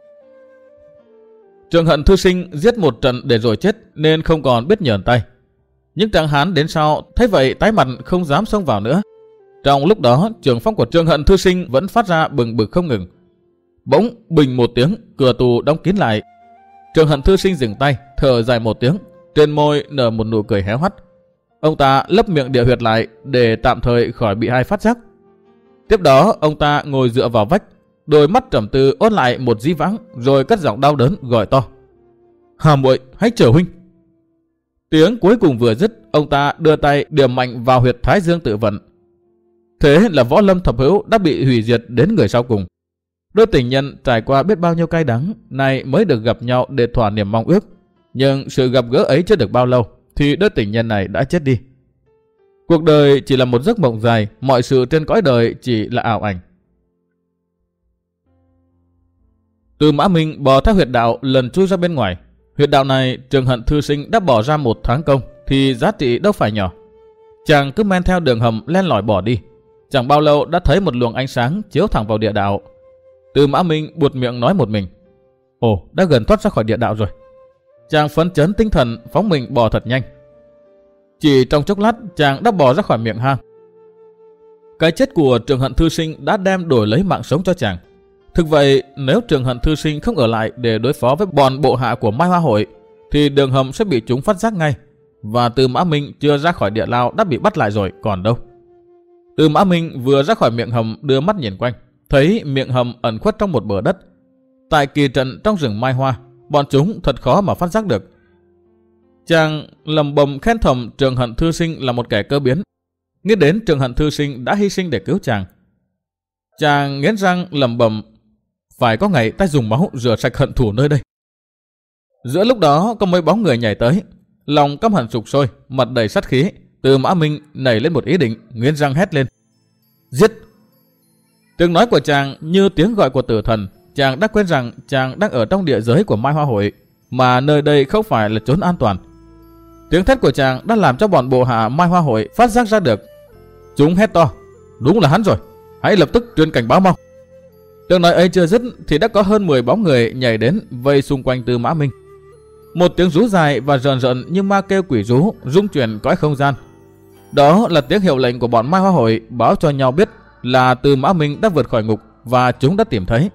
Trường Hận thư sinh giết một trận để rồi chết nên không còn biết nhờn tay. Những tráng hán đến sau thấy vậy tái mặt không dám xông vào nữa. Trong lúc đó, trường phong của Trường Hận thư sinh vẫn phát ra bừng bực không ngừng. Bỗng bình một tiếng, cửa tù đóng kín lại. Trường Hận thư sinh dừng tay, thở dài một tiếng, trên môi nở một nụ cười héo hắt. Ông ta lấp miệng địa huyệt lại để tạm thời khỏi bị ai phát giác. Tiếp đó, ông ta ngồi dựa vào vách, đôi mắt trầm tư ôn lại một dĩ vãng, rồi cất giọng đau đớn gọi to: "Hà muội, hãy chờ huynh." Tiếng cuối cùng vừa dứt, ông ta đưa tay điểm mạnh vào huyệt thái dương tự vận. Thế là võ lâm thập hữu đã bị hủy diệt đến người sau cùng. Đôi tình nhân trải qua biết bao nhiêu cay đắng, nay mới được gặp nhau để thỏa niềm mong ước. Nhưng sự gặp gỡ ấy chưa được bao lâu, thì đôi tình nhân này đã chết đi. Cuộc đời chỉ là một giấc mộng dài, mọi sự trên cõi đời chỉ là ảo ảnh. Từ Mã Minh bò theo huyệt đạo lần chui ra bên ngoài. Huyệt đạo này Trường Hận thư sinh đã bỏ ra 1 tháng công thì giá trị đâu phải nhỏ. Chàng cứ men theo đường hầm len lỏi bỏ đi. Chẳng bao lâu đã thấy một luồng ánh sáng chiếu thẳng vào địa đạo. Từ Mã Minh buột miệng nói một mình: "Ồ, đã gần thoát ra khỏi địa đạo rồi." Chàng phấn chấn tinh thần phóng mình bò thật nhanh. Chỉ trong chốc lát chàng đã bò ra khỏi miệng hang. Cái chết của Trường Hận thư sinh đã đem đổi lấy mạng sống cho chàng. Thực vậy, nếu Trường Hận thư sinh không ở lại để đối phó với bọn bộ hạ của Mai Hoa Hội, thì đường hầm sẽ bị chúng phát giác ngay. Và Từ Mã Minh chưa ra khỏi địa lao đã bị bắt lại rồi, còn đâu. Từ Mã Minh vừa ra khỏi miệng hầm đưa mắt nhìn quanh, thấy miệng hầm ẩn khuất trong một bờ đất. Tại kỳ trận trong rừng Mai Hoa, bọn chúng thật khó mà phát giác được. Chàng lầm bầm khen thầm Trường Hận thư sinh là một kẻ cơ biến. Nghĩ đến Trường Hận thư sinh đã hy sinh để cứu chàng, chàng nghiến răng lầm bầm: phải có ngày ta dùng máu rửa sạch hận thù nơi đây. Giữa lúc đó có mấy bóng người nhảy tới, lòng căm hận sục sôi, mặt đầy sát khí. Từ Mã Minh nảy lên một ý định, nghiến răng hét lên: "Giết!" Tiếng nói của chàng như tiếng gọi của tử thần. Chàng đã quên rằng chàng đang ở trong địa giới của Mai Hoa Hội, mà nơi đây không phải là chốn an toàn. Tiếng thét của chàng đã làm cho bọn bộ hạ Mai Hoa Hội phát giác ra được. Chúng hét to: "Đúng là hắn rồi, hãy lập tức truyền cảnh báo mau." Tiếng nói ấy chưa dứt thì đã có hơn 10 bóng người nhảy đến vây xung quanh Từ Mã Minh. Một tiếng rú dài và rờn rợn như ma kêu quỷ rú rung chuyển cõi không gian. Đó là tiếng hiệu lệnh của bọn Mai Hoa Hội báo cho nhau biết là Từ Mã Minh đã vượt khỏi ngục và chúng đã tìm thấy.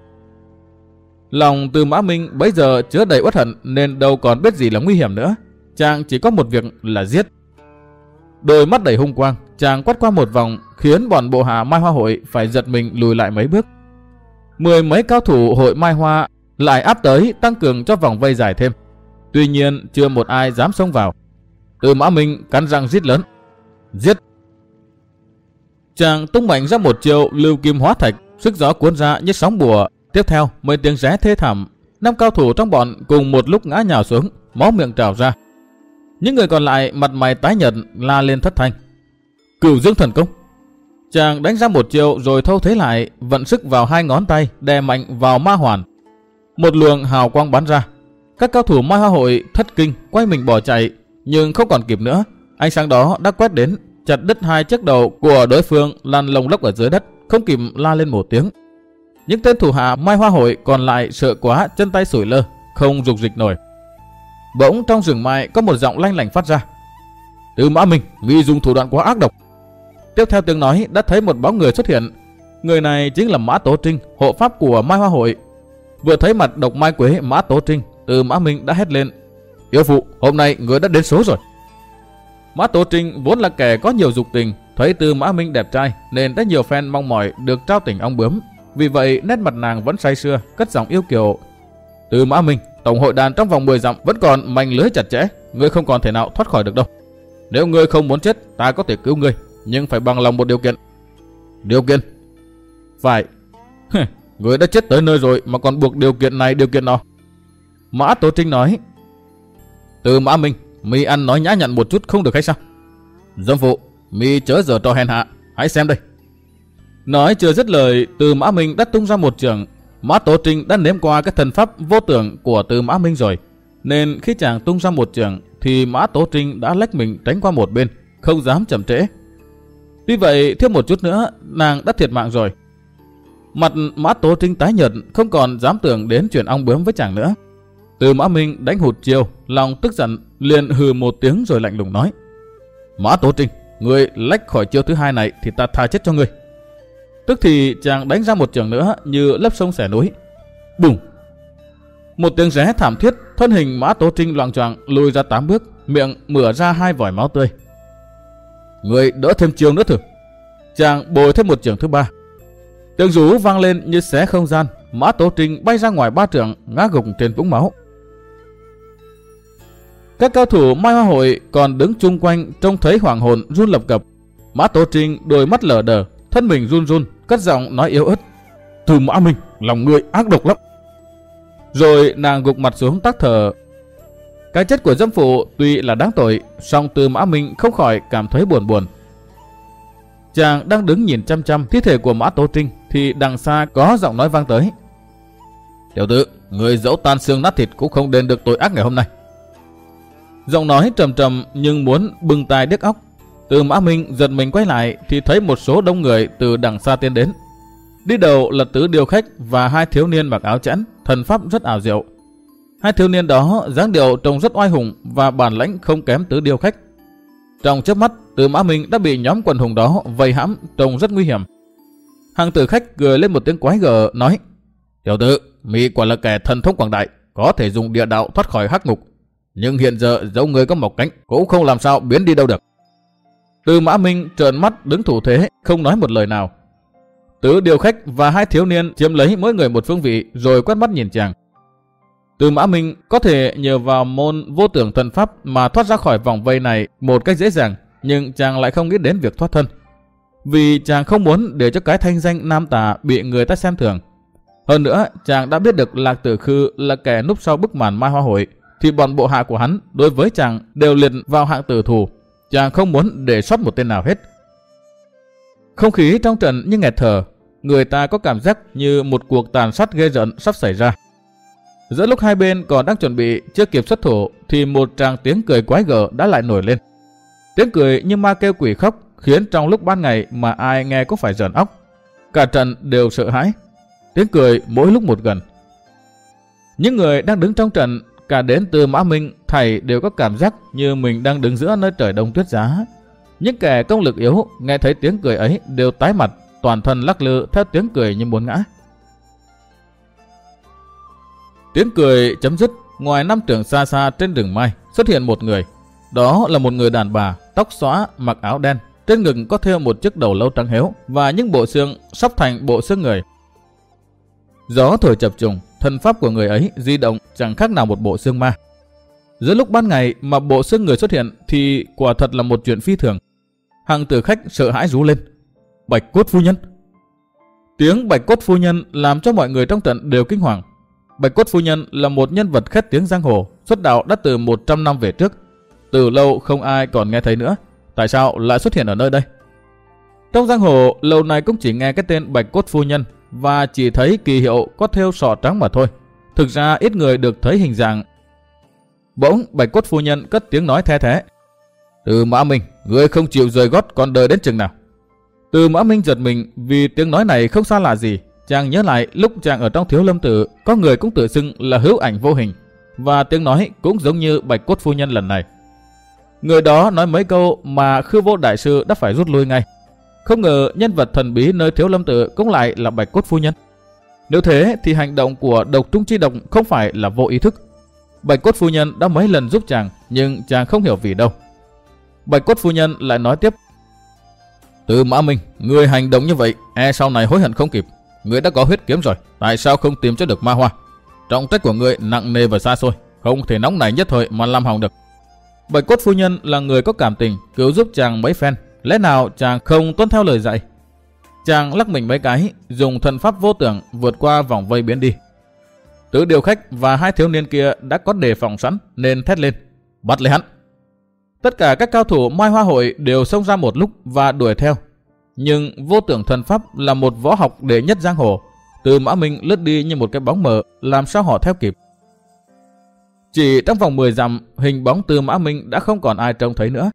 Lòng Từ Mã Minh bấy giờ chứa đầy uất hận nên đâu còn biết gì là nguy hiểm nữa. Chàng chỉ có một việc là giết. Đôi mắt đầy hung quang, chàng quét qua một vòng khiến bọn bộ hạ Mai Hoa Hội phải giật mình lùi lại mấy bước. 10 mấy cao thủ hội Mai Hoa lại áp tới tăng cường cho vòng vây dài thêm. Tuy nhiên chưa một ai dám xông vào. Từ Mã Minh cắn răng rít lớn: "Giết!" Chàng tung mạnh ra một chiêu lưu kim hóa thạch, sức gió cuốn ra như sóng bùa. Tiếp theo mấy tiếng ré thê thảm, 5 cao thủ trong bọn cùng một lúc ngã nhào xuống, máu miệng trào ra. Những người còn lại mặt mày tái nhợt la lên thất thanh: "Cửu Dương thần công!" Chàng đánh ra một chiêu rồi thâu thế lại, vận sức vào 2 ngón tay đè mạnh vào ma hoàn. Một luồng hào quang bắn ra. Các cao thủ Mai Hoa Hội thất kinh quay mình bỏ chạy, nhưng không còn kịp nữa. Ánh sáng đó đã quét đến, chặt đứt 2 chiếc đầu của đối phương lăn lông lốc ở dưới đất, không kịp la lên một tiếng. Những tên thủ hạ Mai Hoa Hội còn lại sợ quá, chân tay sủi lơ, không dục dịch nổi. Bỗng trong rừng mai có một giọng lanh lảnh phát ra: "Từ Mã Minh, ngươi dùng thủ đoạn quá ác độc." Tiếp theo tiếng nói đã thấy một bóng người xuất hiện. Người này chính là Mã Tố Trinh, hộ pháp của Mai Hoa Hội. Vừa thấy mặt độc mai quế Mã Tố Trinh, Từ Mã Minh đã hét lên: "Yêu phụ, hôm nay người đã đến số rồi." Mã Tố Trinh vốn là kẻ có nhiều dục tình, thấy Từ Mã Minh đẹp trai nên đã nhiều fan mong mỏi được trao tình ong bướm. Vì vậy nét mặt nàng vẫn say sưa, cất giọng yêu kiều: "Từ Mã Minh, tổng hội đàn trong vòng 10 dặm vẫn còn manh lưới chặt chẽ, ngươi không còn thể nào thoát khỏi được đâu. Nếu ngươi không muốn chết, ta có thể cứu ngươi, nhưng phải bằng lòng một điều kiện." "Điều kiện?" "Phải." "Ngươi đã chết tới nơi rồi mà còn buộc điều kiện này điều kiện nọ." Mã Tố Trinh nói: "Từ Mã Minh, mi ăn nói nhã nhặn một chút không được hay sao?" "Dâm phụ, mi chớ giở trò hèn hạ, hãy xem đây." Nói chưa dứt lời, Từ Mã Minh đã tung ra một chưởng. Mã Tố Trinh đã nếm qua cái thần pháp vô tưởng của Tư Mã Minh rồi, nên khi chàng tung ra một chưởng thì Mã Tố Trinh đã lách mình tránh qua một bên, không dám chậm trễ. Tuy vậy thêm một chút nữa nàng đã thiệt mạng rồi. Mặt Mã Tố Trinh tái nhợt, không còn dám tưởng đến chuyện ong bướm với chàng nữa. Tư Mã Minh đánh hụt chiêu, lòng tức giận, liền hừ một tiếng rồi lạnh lùng nói: Mã Tố Trinh, ngươi lách khỏi chiêu thứ hai này thì ta tha chết cho ngươi. Tức thì chàng đánh ra một chưởng nữa như lấp sông xẻ núi. Bùng! Một tiếng ré thảm thiết, thân hình Mã Tố Trinh loạng choạng lùi ra 8 bước, miệng mửa ra 2 vòi máu tươi. Ngươi đỡ thêm chiêu nữa thử. Chàng bồi thêm một chưởng thứ 3. Tiếng rú vang lên như xé không gian, Mã Tố Trinh bay ra ngoài 3 trượng, ngã gục trên vũng máu. Các cao thủ Mai Hoa Hội còn đứng chung quanh trông thấy hoàng hồn run lập cập. Mã Tố Trinh đôi mắt lờ đờ, thân mình run run, cất giọng nói yếu ớt: Tư Mã Minh, lòng ngươi ác độc lắm. Rồi nàng gục mặt xuống tắc thở. Cái chết của dâm phụ tuy là đáng tội, song Tư Mã Minh không khỏi cảm thấy buồn buồn. Chàng đang đứng nhìn chăm chăm thi thể của Mã Tố Trinh thì đằng xa có giọng nói vang tới: Tiểu tử, người dẫu tan xương nát thịt cũng không đền được tội ác ngày hôm nay. Giọng nói trầm trầm nhưng muốn bừng tai điếc óc. Tư Mã Minh giật mình quay lại thì thấy một số đông người từ đằng xa tiến đến. Đi đầu là Tứ Điêu Khách và 2 thiếu niên mặc áo chẽn, thần pháp rất ảo diệu. 2 thiếu niên đó dáng điệu trông rất oai hùng và bản lãnh không kém Tứ Điêu Khách. Trong chớp mắt, Tư Mã Minh đã bị nhóm quần hùng đó vây hãm, trông rất nguy hiểm. Hàng Tử Khách cười lên một tiếng quái gở nói: Tiểu tử, mỹ quả là kẻ thần thông quảng đại, có thể dùng địa đạo thoát khỏi hắc ngục, nhưng hiện giờ dẫu người có mọc cánh cũng không làm sao biến đi đâu được. Tư Mã Minh trợn mắt đứng thủ thế, không nói một lời nào. Tứ Điêu Khách và 2 thiếu niên chiếm lấy mỗi người một phương vị rồi quét mắt nhìn chàng. Tư Mã Minh có thể nhờ vào môn vô tưởng thần pháp mà thoát ra khỏi vòng vây này một cách dễ dàng, nhưng chàng lại không nghĩ đến việc thoát thân, vì chàng không muốn để cho cái thanh danh nam tà bị người ta xem thường. Hơn nữa, chàng đã biết được Lạc Tử Khư là kẻ núp sau bức màn Mai Hoa Hội, thì bọn bộ hạ của hắn đối với chàng đều liệt vào hạng tử thù. Chàng không muốn để sót một tên nào hết. Không khí trong trận như nghẹt thở, người ta có cảm giác như một cuộc tàn sát ghê rợn sắp xảy ra. Giữa lúc hai bên còn đang chuẩn bị chưa kịp xuất thủ thì một tràng tiếng cười quái gở đã lại nổi lên. Tiếng cười như ma kêu quỷ khóc, khiến trong lúc ban ngày mà ai nghe cũng phải rợn óc. Cả trận đều sợ hãi. Tiếng cười mỗi lúc một gần. Những người đang đứng trong trận, cả đến Tư Mã Minh, thảy đều có cảm giác như mình đang đứng giữa nơi trời đông tuyết giá. Những kẻ công lực yếu nghe thấy tiếng cười ấy đều tái mặt, toàn thân lắc lư theo tiếng cười như muốn ngã. Tiếng cười chấm dứt, ngoài 5 trượng xa xa trên rừng mai xuất hiện một người. Đó là một người đàn bà, tóc xõa, mặc áo đen, trên ngực có thêu một chiếc đầu lâu trắng héo và những bộ xương sắp thành bộ xương người. Gió thổi chập trùng, thần pháp của người ấy di động chẳng khác nào một bộ xương ma. Giữa lúc ban ngày mà bộ xương người xuất hiện thì quả thật là một chuyện phi thường. Hàng Tử Khách sợ hãi rú lên: Bạch Cốt phu nhân! Tiếng Bạch Cốt phu nhân làm cho mọi người trong trận đều kinh hoàng. Bạch Cốt phu nhân là một nhân vật khét tiếng giang hồ, xuất đạo đã từ 100 năm về trước. Từ lâu không ai còn nghe thấy nữa. Tại sao lại xuất hiện ở nơi đây? Trong giang hồ lâu nay cũng chỉ nghe cái tên Bạch Cốt phu nhân và chỉ thấy kỳ hiệu có thêu sọ trắng mà thôi. Thực ra ít người được thấy hình dạng. Bỗng Bạch Cốt phu nhân cất tiếng nói the thế: Tư Mã Minh, ngươi không chịu rời gót còn đợi đến chừng nào? Tư Mã Minh giật mình vì tiếng nói này không xa lạ gì. Chàng nhớ lại lúc chàng ở trong Thiếu Lâm Tự, có người cũng tự xưng là hữu ảnh vô hình, và tiếng nói cũng giống như Bạch Cốt phu nhân lần này. Người đó nói mấy câu mà Khư Vô đại sư đã phải rút lui ngay. Không ngờ nhân vật thần bí nơi Thiếu Lâm Tự cũng lại là Bạch Cốt phu nhân. Nếu thế thì hành động của Độc Trung Chi Độc không phải là vô ý thức. Bạch Cốt phu nhân đã mấy lần giúp chàng, nhưng chàng không hiểu vì đâu. Bạch Cốt phu nhân lại nói tiếp: Tư Mã Minh, người hành động như vậy e sau này hối hận không kịp. Người đã có huyết kiếm rồi, tại sao không tìm cho được ma hoa? Trọng trách của người nặng nề và xa xôi, không thể nóng nảy nhất thời mà làm hỏng được. Bạch Cốt phu nhân là người có cảm tình, cứu giúp chàng mấy phen, lẽ nào chàng không tuân theo lời dạy? Chàng lắc mình mấy cái, dùng thần pháp vô tưởng vượt qua vòng vây biến đi. Tứ Điêu Khách và 2 thiếu niên kia đã có đề phòng sẵn nên thét lên: Bắt lấy hắn! Tất cả các cao thủ Mai Hoa Hội đều xông ra một lúc và đuổi theo. Nhưng vô tưởng thần pháp là một võ học đệ nhất giang hồ, Từ Mã Minh lướt đi như một cái bóng mờ, làm sao họ theo kịp. Chỉ trong vòng 10 dặm, hình bóng Từ Mã Minh đã không còn ai trông thấy nữa.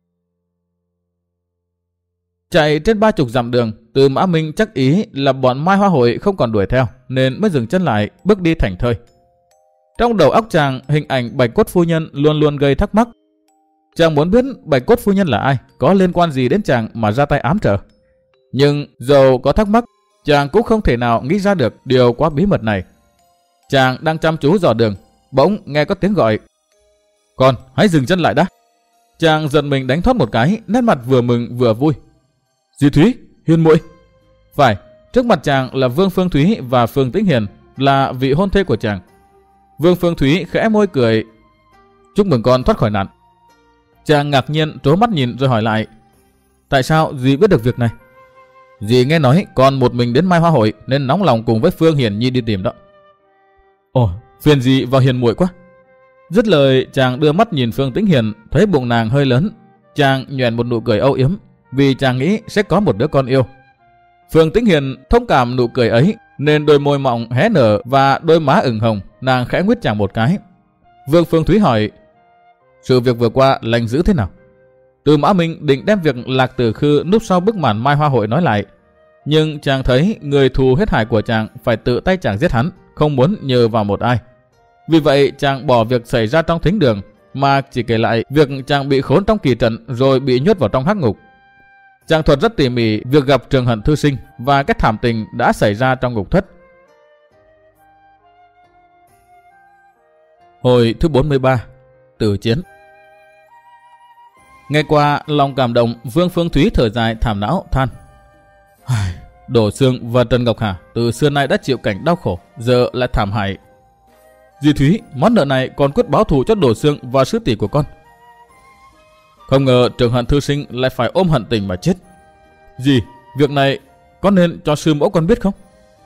Chạy trên 30 dặm đường, Từ Mã Minh chắc ý là bọn Mai Hoa Hội không còn đuổi theo, nên mới dừng chân lại, bước đi thảnh thơi. Trong đầu óc chàng, hình ảnh Bạch Cốt phu nhân luôn luôn gây thắc mắc. Chàng muốn biết Bạch Cốt phu nhân là ai, có liên quan gì đến chàng mà ra tay ám trợ. Nhưng dầu có thắc mắc, chàng cũng không thể nào nghĩ ra được điều quá bí mật này. Chàng đang chăm chú dò đường, bỗng nghe có tiếng gọi. Con, hãy dừng chân lại đã. Chàng giật mình đánh thoát một cái, nét mặt vừa mừng vừa vui. Dì Thúy, Hiền muội. Phải, trước mặt chàng là Vương Phương Thúy và Phương Tĩnh Hiền, là vị hôn thê của chàng. Vương Phương Thúy khẽ môi cười. Chúc mừng con thoát khỏi nạn. Chàng ngạc nhiên trố mắt nhìn rồi hỏi lại. Tại sao dì biết được việc này? Dì nghe nói con một mình đến Mai Hoa Hội nên nóng lòng cùng với Phương Hiền Nhi đi tìm đó. Ồ, phiền dì vào Hiền muội quá. Dứt lời, chàng đưa mắt nhìn Phương Tĩnh Hiền, thấy bụng nàng hơi lớn. Chàng nhoẻn một nụ cười âu yếm, vì chàng nghĩ sẽ có một đứa con yêu. Phương Tĩnh Hiền thông cảm nụ cười ấy, nên đôi môi mọng hé nở và đôi má ửng hồng, nàng khẽ nguyết chàng một cái. Vương Phương Thúy hỏi, sự việc vừa qua lành dữ thế nào? Từ Mã Minh định đem việc Lạc Tử Khư núp sau bức màn Mai Hoa Hội nói lại, nhưng chàng thấy người thù huyết hải của chàng phải tự tay chàng giết hắn, không muốn nhờ vào một ai. Vì vậy chàng bỏ việc xảy ra trong thính đường, mà chỉ kể lại việc chàng bị khốn trong kỳ trận rồi bị nhốt vào trong hắc ngục. Chàng thuật rất tỉ mỉ việc gặp Trường Hận thư sinh và cái thảm tình đã xảy ra trong ngục thất. Hồi thứ 43, Tử chiến. Nghe qua lòng cảm động, Vương Phương Thúy thở dài thảm não than. Đổ Xương và Trần Ngọc Hà từ xưa nay đã chịu cảnh đau khổ, giờ lại thảm hại. Dì Thúy, món nợ này còn quyết báo thù cho Đổ Xương và sư tỷ của con. Không ngờ Trường Hận thư sinh lại phải ôm hận tình mà chết. Dì, việc này có nên cho sư mẫu con biết không?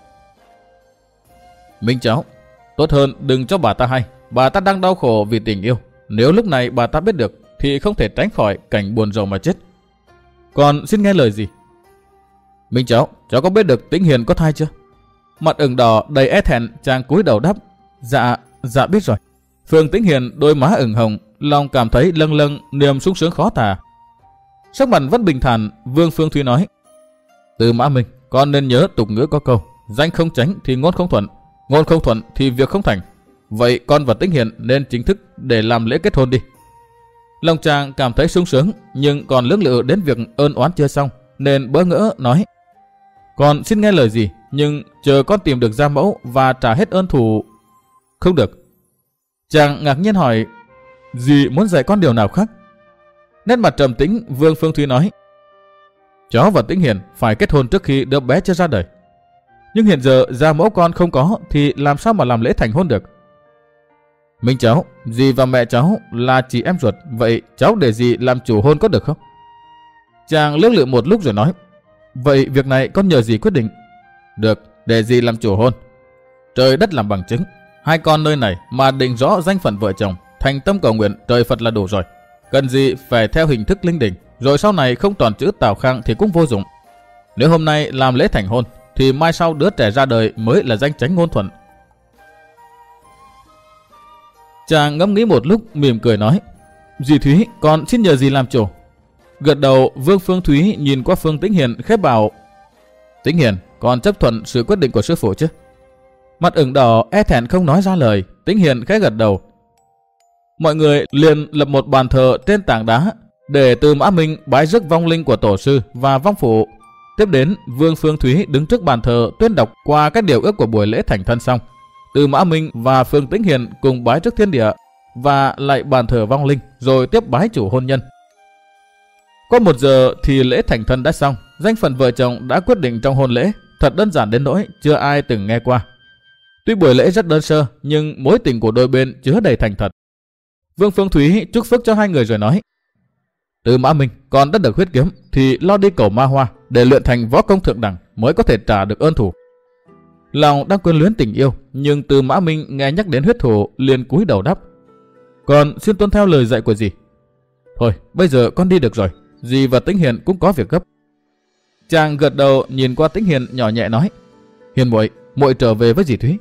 Minh cháu, tốt hơn đừng cho bà ta hay. Bà ta đang đau khổ vì tình yêu. Nếu lúc này bà ta biết được thì không thể tránh khỏi cảnh buồn rầu mà chết. Con xin nghe lời gì? Minh cháu có biết được Tĩnh Hiền có thai chưa? Mặt ửng đỏ đầy e thẹn, chàng cúi đầu đáp. Dạ biết rồi. Phương Tĩnh Hiền đôi má ửng hồng, lòng cảm thấy lâng lâng, niềm sung sướng khó tả. Sắc mặt vẫn bình thản, Vương Phương Thúy nói. Từ Mã Minh, con nên nhớ tục ngữ có câu, danh không tránh thì ngôn không thuận, ngôn không thuận thì việc không thành. Vậy con và Tĩnh Hiền nên chính thức để làm lễ kết hôn đi. Lòng chàng cảm thấy sung sướng, nhưng còn lưỡng lự đến việc ơn oán chưa xong, nên bỡ ngỡ nói. Con xin nghe lời gì, nhưng chờ con tìm được gia mẫu và trả hết ơn thù. Không được. Chàng ngạc nhiên hỏi, dì muốn dạy con điều nào khác? Nét mặt trầm tĩnh, Vương Phương Thúy nói. Cháu và Tĩnh Hiền phải kết hôn trước khi đứa bé chưa ra đời. Nhưng hiện giờ gia mẫu con không có thì làm sao mà làm lễ thành hôn được? Minh cháu, dì và mẹ cháu là chị em ruột, vậy cháu để dì làm chủ hôn có được không? Chàng lưỡng lự một lúc rồi nói. Vậy việc này con nhờ dì quyết định. Được, để dì làm chủ hôn. Trời đất làm bằng chứng, hai con nơi này mà định rõ danh phận vợ chồng, thành tâm cầu nguyện trời Phật là đủ rồi. Cần gì phải theo hình thức linh đình, rồi sau này không toàn chữ Tào Khang thì cũng vô dụng. Nếu hôm nay làm lễ thành hôn thì mai sau đứa trẻ ra đời mới là danh chánh ngôn thuận. Chàng ngẫm nghĩ một lúc, mỉm cười nói. Dì Thúy, con xin nhờ dì làm chủ. Gật đầu, Vương Phương Thúy nhìn qua Phương Tĩnh Hiền khép bảo. Tĩnh Hiền, con chấp thuận sự quyết định của sư phụ chứ? Mặt ửng đỏ e thẹn không nói ra lời. Tĩnh Hiền khẽ gật đầu. Mọi người liền lập một bàn thờ trên tảng đá để Từ Mã Minh bái rước vong linh của tổ sư và vong phụ. Tiếp đến, Vương Phương Thúy đứng trước bàn thờ tuyên đọc qua các điều ước của buổi lễ thành thân xong. Từ Mã Minh và Phương Tĩnh Hiền cùng bái trước thiên địa và lại bàn thờ vong linh, rồi tiếp bái chủ hôn nhân. Có 1 giờ thì lễ thành thân đã xong. Danh phận vợ chồng đã quyết định trong hôn lễ, thật đơn giản đến nỗi chưa ai từng nghe qua. Tuy buổi lễ rất đơn sơ, nhưng mối tình của đôi bên chứa đầy thành thật. Vương Phương Thúy chúc phước cho hai người rồi nói. Từ Mã Minh, con đã được huyết kiếm thì lo đi cầu Ma Hoa để luyện thành võ công thượng đẳng mới có thể trả được ơn thù. Lòng đang quyến luyến tình yêu, nhưng Từ Mã Minh nghe nhắc đến huyết thù liền cúi đầu đáp. Con xin tuân theo lời dạy của dì. Thôi, bây giờ con đi được rồi, dì và Tĩnh Hiền cũng có việc gấp. Chàng gật đầu nhìn qua Tĩnh Hiền nhỏ nhẹ nói. Hiền muội muội trở về với dì Thúy.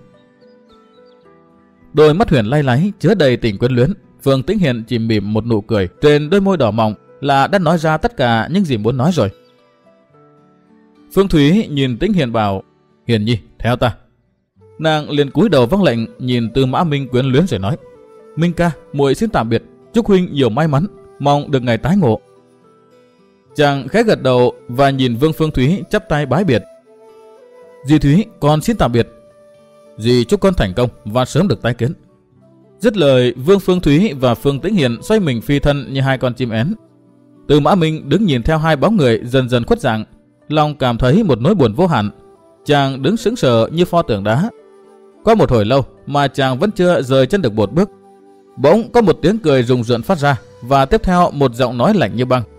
Đôi mắt Huyền lay láy chứa đầy tình quyến luyến. Phương Tĩnh Hiền chỉ mỉm một nụ cười trên đôi môi đỏ mọng là đã nói ra tất cả những gì muốn nói rồi. Phương Thúy nhìn Tĩnh Hiền bảo: Hiền nhi, theo ta. Nàng liền cúi đầu vâng lệnh, nhìn Tư Mã Minh quyến luyến rồi nói: Minh ca, muội xin tạm biệt, chúc huynh nhiều may mắn, mong được ngày tái ngộ. Chàng khẽ gật đầu và nhìn Vương Phương Thúy chắp tay bái biệt. Dì Thúy, con xin tạm biệt. Dì chúc con thành công và sớm được tái kiến. Dứt lời, Vương Phương Thúy và Phương Tĩnh Hiền xoay mình phi thân như hai con chim én. Tư Mã Minh đứng nhìn theo hai bóng người dần dần khuất dạng, lòng cảm thấy một nỗi buồn vô hạn. Chàng đứng sững sờ như pho tượng đá. Qua một hồi lâu mà chàng vẫn chưa rời chân được một bước. Bỗng có một tiếng cười rùng rợn phát ra, và tiếp theo một giọng nói lạnh như băng: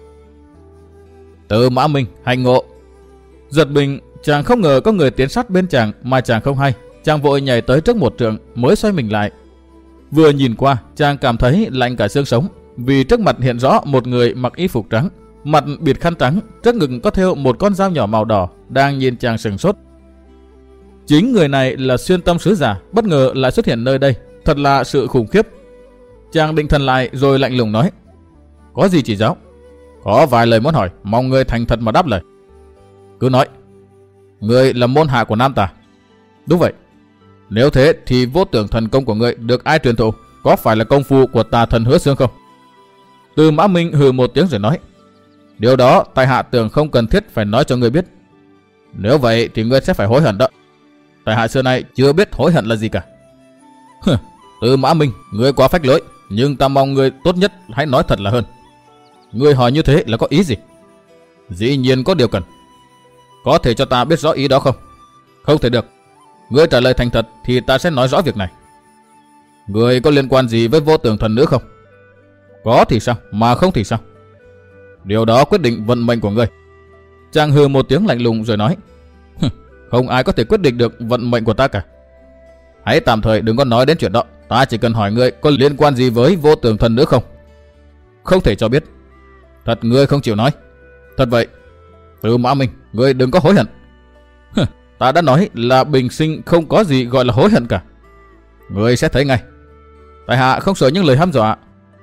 Tư Mã Minh, hành ngộ. Giật mình, chàng không ngờ có người tiến sát bên chàng mà chàng không hay. Chàng vội nhảy tới trước một trượng mới xoay mình lại. Vừa nhìn qua, chàng cảm thấy lạnh cả xương sống, vì trước mặt hiện rõ một người mặc y phục trắng, mặt bịt khăn trắng, trước ngực có thêu một con dao nhỏ màu đỏ, đang nhìn chàng sừng sốt. Chính người này là Xuyên Tâm sứ giả, bất ngờ lại xuất hiện nơi đây, thật là sự khủng khiếp. Chàng định thần lại rồi lạnh lùng nói: Có gì chỉ giáo? Có vài lời muốn hỏi, mong ngươi thành thật mà đáp lời. Cứ nói. Ngươi là môn hạ của Nam Tà? Đúng vậy. Nếu thế thì vô tưởng thần công của ngươi được ai truyền thụ? Có phải là công phu của Tà thần Hứa Xương không? Tư Mã Minh hừ một tiếng rồi nói: Điều đó tại hạ tưởng không cần thiết phải nói cho ngươi biết. Nếu vậy thì ngươi sẽ phải hối hận đó. Tại hạ xưa nay chưa biết hối hận là gì cả. Tư Mã Minh, ngươi quá phách lối, nhưng ta mong ngươi tốt nhất hãy nói thật là hơn. Ngươi hỏi như thế là có ý gì? Dĩ nhiên có điều cần. Có thể cho ta biết rõ ý đó không? Không thể được. Ngươi trả lời thành thật thì ta sẽ nói rõ việc này. Ngươi có liên quan gì với vô tưởng thần nữa không? Có thì sao, mà không thì sao? Điều đó quyết định vận mệnh của ngươi. Chàng hừ một tiếng lạnh lùng rồi nói: Không ai có thể quyết định được vận mệnh của ta cả. Hãy tạm thời đừng có nói đến chuyện đó. Ta chỉ cần hỏi ngươi có liên quan gì với vô tưởng thần nữa không? Không thể cho biết. Thật ngươi không chịu nói? Thật vậy. Tư Mã Minh, ngươi đừng có hối hận. Ta đã nói là bình sinh không có gì gọi là hối hận cả. Ngươi sẽ thấy ngay. Tại hạ không sợ những lời hăm dọa.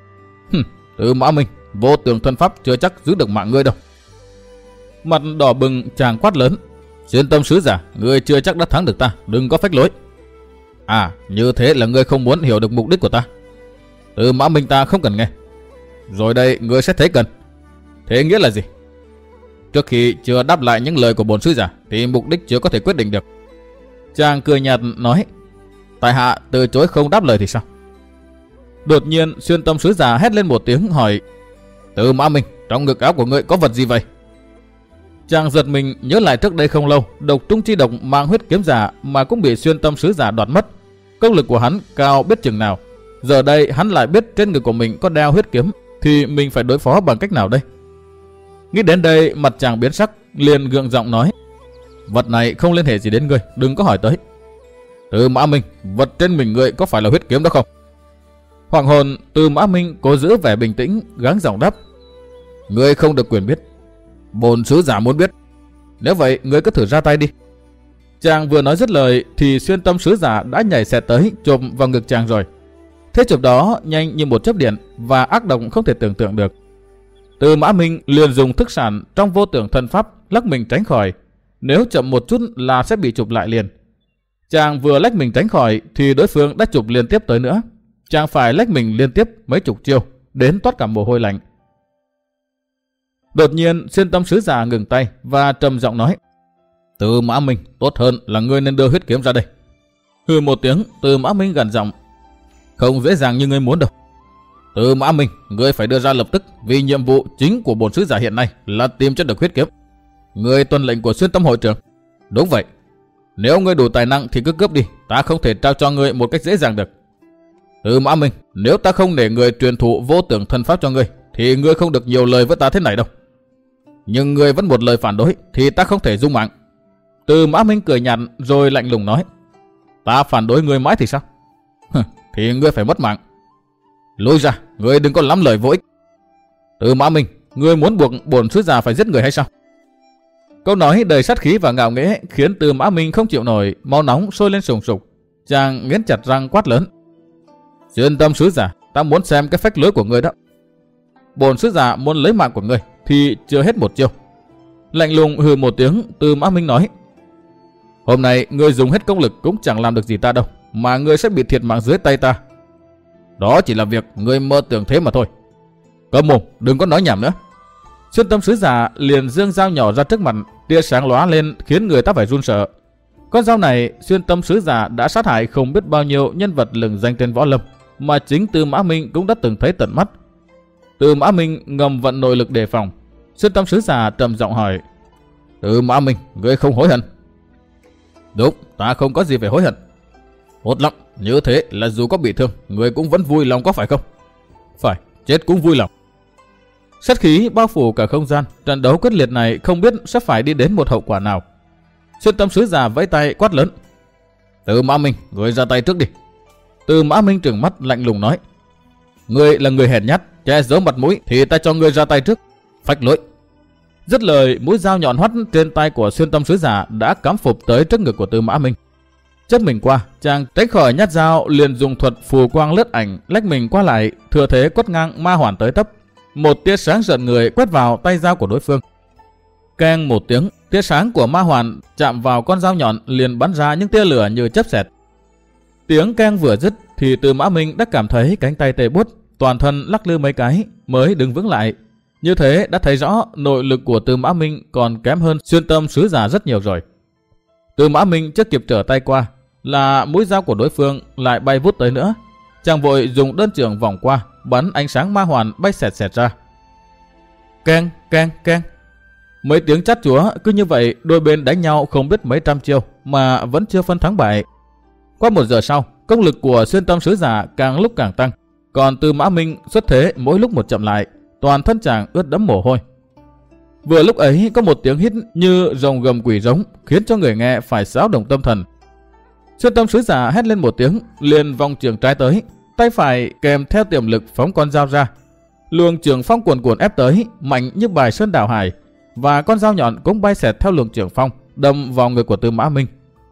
Tư Mã Minh, vô tưởng thân pháp chưa chắc giữ được mạng ngươi đâu. Mặt đỏ bừng, chàng quát lớn: Xuyên Tâm sứ giả, ngươi chưa chắc đã thắng được ta, đừng có phách lối. À, như thế là ngươi không muốn hiểu được mục đích của ta. Tư Mã Minh, ta không cần nghe. Rồi đây ngươi sẽ thấy cần. Thế nghĩa là gì? Trước khi chưa đáp lại những lời của bổn sứ giả thì mục đích chưa có thể quyết định được. Chàng cười nhạt nói: Tại hạ từ chối không đáp lời thì sao? Đột nhiên Xuyên Tâm sứ giả hét lên một tiếng hỏi: Tư Mã Minh, trong ngực áo của ngươi có vật gì vậy? Chàng giật mình nhớ lại trước đây không lâu, Độc Trung chi độc mang huyết kiếm giả mà cũng bị Xuyên Tâm sứ giả đoạt mất. Công lực của hắn cao biết chừng nào. Giờ đây hắn lại biết trên người của mình có đeo huyết kiếm, thì mình phải đối phó bằng cách nào đây? Nghĩ đến đây, mặt chàng biến sắc, liền gượng giọng nói: Vật này không liên hệ gì đến ngươi, đừng có hỏi tới. Tư Mã Minh, vật trên mình ngươi có phải là huyết kiếm đó không? Hoàng hồn, Tư Mã Minh cố giữ vẻ bình tĩnh, gắng giọng đáp: Ngươi không được quyền biết. Bổn sứ giả muốn biết. Nếu vậy, ngươi cứ thử ra tay đi. Chàng vừa nói dứt lời thì Xuyên Tâm sứ giả đã nhảy xẹt tới chộp vào ngực chàng rồi. Thế chụp đó nhanh như một chớp điện và ác độc không thể tưởng tượng được. Tư Mã Minh liền dùng thức sản trong vô tưởng thần pháp lắc mình tránh khỏi. Nếu chậm một chút là sẽ bị chụp lại liền. Chàng vừa lách mình tránh khỏi thì đối phương đã chụp liên tiếp tới nữa. Chàng phải lách mình liên tiếp mấy chục chiêu, đến toát cả mồ hôi lạnh. Đột nhiên Xuyên Tâm sứ giả ngừng tay và trầm giọng nói: Tư Mã Minh, tốt hơn là ngươi nên đưa huyết kiếm ra đây. Hừ một tiếng, Tư Mã Minh gằn giọng: Không dễ dàng như ngươi muốn đâu. Tư Mã Minh, ngươi phải đưa ra lập tức, vì nhiệm vụ chính của bổn sứ giả hiện nay là tìm cho được huyết kiếm. Ngươi tuân lệnh của Xuyên Tâm hội trưởng. Đúng vậy. Nếu ngươi đủ tài năng thì cứ cướp đi, ta không thể trao cho ngươi một cách dễ dàng được. Tư Mã Minh, nếu ta không để người truyền thụ vô tưởng thần pháp cho ngươi thì ngươi không được nhiều lời với ta thế này đâu. Nhưng ngươi vẫn một lời phản đối thì ta không thể dung mạng. Tư Mã Minh cười nhạt rồi lạnh lùng nói: Ta phản đối ngươi mãi thì sao? Thì ngươi phải mất mạng. Lùi ra, ngươi đừng có lắm lời vô ích. Tư Mã Minh, ngươi muốn buộc bổn sứ giả phải giết người hay sao? Câu nói đầy sát khí và ngạo nghễ khiến Tư Mã Minh không chịu nổi, máu nóng sôi lên sùng sục. Chàng nghiến chặt răng quát lớn: Xuyên Tâm sứ giả, ta muốn xem cái phách lối của ngươi đó. Bổn sứ giả muốn lấy mạng của ngươi thì chưa hết một chiêu. Lạnh lùng hừ một tiếng, Tư Mã Minh nói: Hôm nay ngươi dùng hết công lực cũng chẳng làm được gì ta đâu, mà ngươi sẽ bị thiệt mạng dưới tay ta. Đó chỉ là việc ngươi mơ tưởng thế mà thôi. Câm mồm, đừng có nói nhảm nữa. Xuyên Tâm sứ giả liền giương dao nhỏ ra trước mặt, tia sáng lóa lên khiến người ta phải run sợ. Con dao này, Xuyên Tâm sứ giả đã sát hại không biết bao nhiêu nhân vật lừng danh trên võ lâm, mà chính Tư Mã Minh cũng đã từng thấy tận mắt. Tư Mã Minh ngầm vận nội lực đề phòng. Xuyên Tâm sứ giả trầm giọng hỏi: Tư Mã Minh, ngươi không hối hận? Đúng, ta không có gì phải hối hận. Hốt lắm, như thế là dù có bị thương, ngươi cũng vẫn vui lòng có phải không? Phải, chết cũng vui lòng. Sát khí bao phủ cả không gian, trận đấu quyết liệt này không biết sẽ phải đi đến một hậu quả nào. Xuyên Tâm sứ giả vẫy tay quát lớn: Tư Mã Minh, ngươi ra tay trước đi. Tư Mã Minh trừng mắt lạnh lùng nói: Ngươi là người hèn nhát, che giấu mặt mũi thì ta cho ngươi ra tay trước. Phách lối. Dứt lời, mũi dao nhọn hoắt trên tay của Xuyên Tâm sứ giả đã cắm phục tới trước ngực của Tư Mã Minh. Chớp mình qua, chàng tránh khỏi nhát dao, liền dùng thuật phù quang lướt ảnh, lách mình qua lại, thừa thế quất ngang ma hoàn tới tấp. Một tia sáng rợn người quét vào tay dao của đối phương. Keng một tiếng, tia sáng của ma hoàn chạm vào con dao nhọn liền bắn ra những tia lửa như chớp xẹt. Tiếng keng vừa dứt thì Tư Mã Minh đã cảm thấy cánh tay tê buốt, toàn thân lắc lư mấy cái mới đứng vững lại. Như thế đã thấy rõ nội lực của Tư Mã Minh còn kém hơn Xuyên Tâm sứ giả rất nhiều rồi. Tư Mã Minh chưa kịp trở tay qua là mũi dao của đối phương lại bay vút tới nữa. Chàng vội dùng đơn chưởng vòng qua, bắn ánh sáng ma hoàn bay xẹt xẹt ra. Keng, keng, keng. Mấy tiếng chát chúa cứ như vậy đôi bên đánh nhau không biết mấy trăm chiêu mà vẫn chưa phân thắng bại. Qua 1 giờ sau, công lực của Xuyên Tâm sứ giả càng lúc càng tăng, còn Tư Mã Minh xuất thế mỗi lúc một chậm lại, toàn thân chàng ướt đẫm mồ hôi. Vừa lúc ấy có một tiếng hít như rồng gầm quỷ rống khiến cho người nghe phải xáo động tâm thần. Xuyên Tâm sứ giả hét lên một tiếng, liền vòng trường trái tới, tay phải kèm theo tiềm lực phóng con dao ra. Luồng trường phong cuồn cuộn ép tới, mạnh như bài sơn đảo hải, và con dao nhọn cũng bay xẹt theo luồng trường phong, đâm vào người của Tư Mã Minh.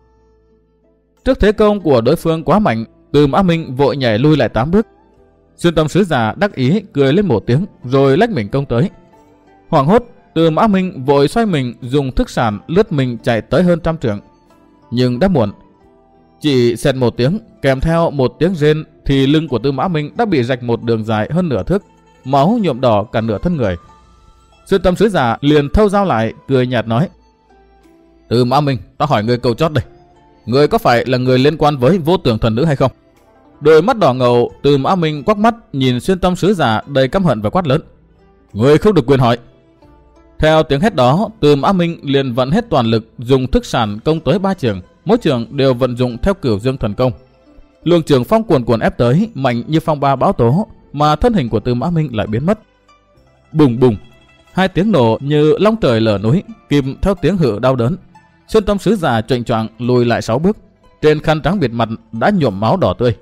Trước thế công của đối phương quá mạnh, Tư Mã Minh vội nhảy lui lại 8 bước. Xuyên Tâm sứ giả đắc ý cười lên một tiếng, rồi lách mình công tới. Hoảng hốt, Tư Mã Minh vội xoay mình dùng thức sản lướt mình chạy tới hơn 100 trượng. Nhưng đã muộn. Chỉ xẹt một tiếng, kèm theo một tiếng rên thì lưng của Tư Mã Minh đã bị rạch một đường dài hơn nửa thước, máu nhuộm đỏ cả nửa thân người. Xuyên Tâm sứ giả liền thâu dao lại, cười nhạt nói: Tư Mã Minh, ta hỏi ngươi câu chót đây. Ngươi có phải là người liên quan với Vô Tưởng thần nữ hay không? Đôi mắt đỏ ngầu, Tư Mã Minh quắc mắt nhìn Xuyên Tâm sứ giả đầy căm hận và quát lớn: Ngươi không được quyền hỏi. Theo tiếng hét đó, Tư Mã Minh liền vận hết toàn lực dùng thức sản công tới 3 trường, mỗi trường đều vận dụng theo Cửu Dương thần công. Luồng trường phong cuồn cuộn ép tới, mạnh như phong ba bão tố, mà thân hình của Tư Mã Minh lại biến mất. Bùng bùng, 2 tiếng nổ như long trời lở núi, kìm theo tiếng hự đau đớn. Xuyên Tâm sứ giả chệnh choạng lùi lại 6 bước, trên khăn trắng bịt mặt đã nhuộm máu đỏ tươi.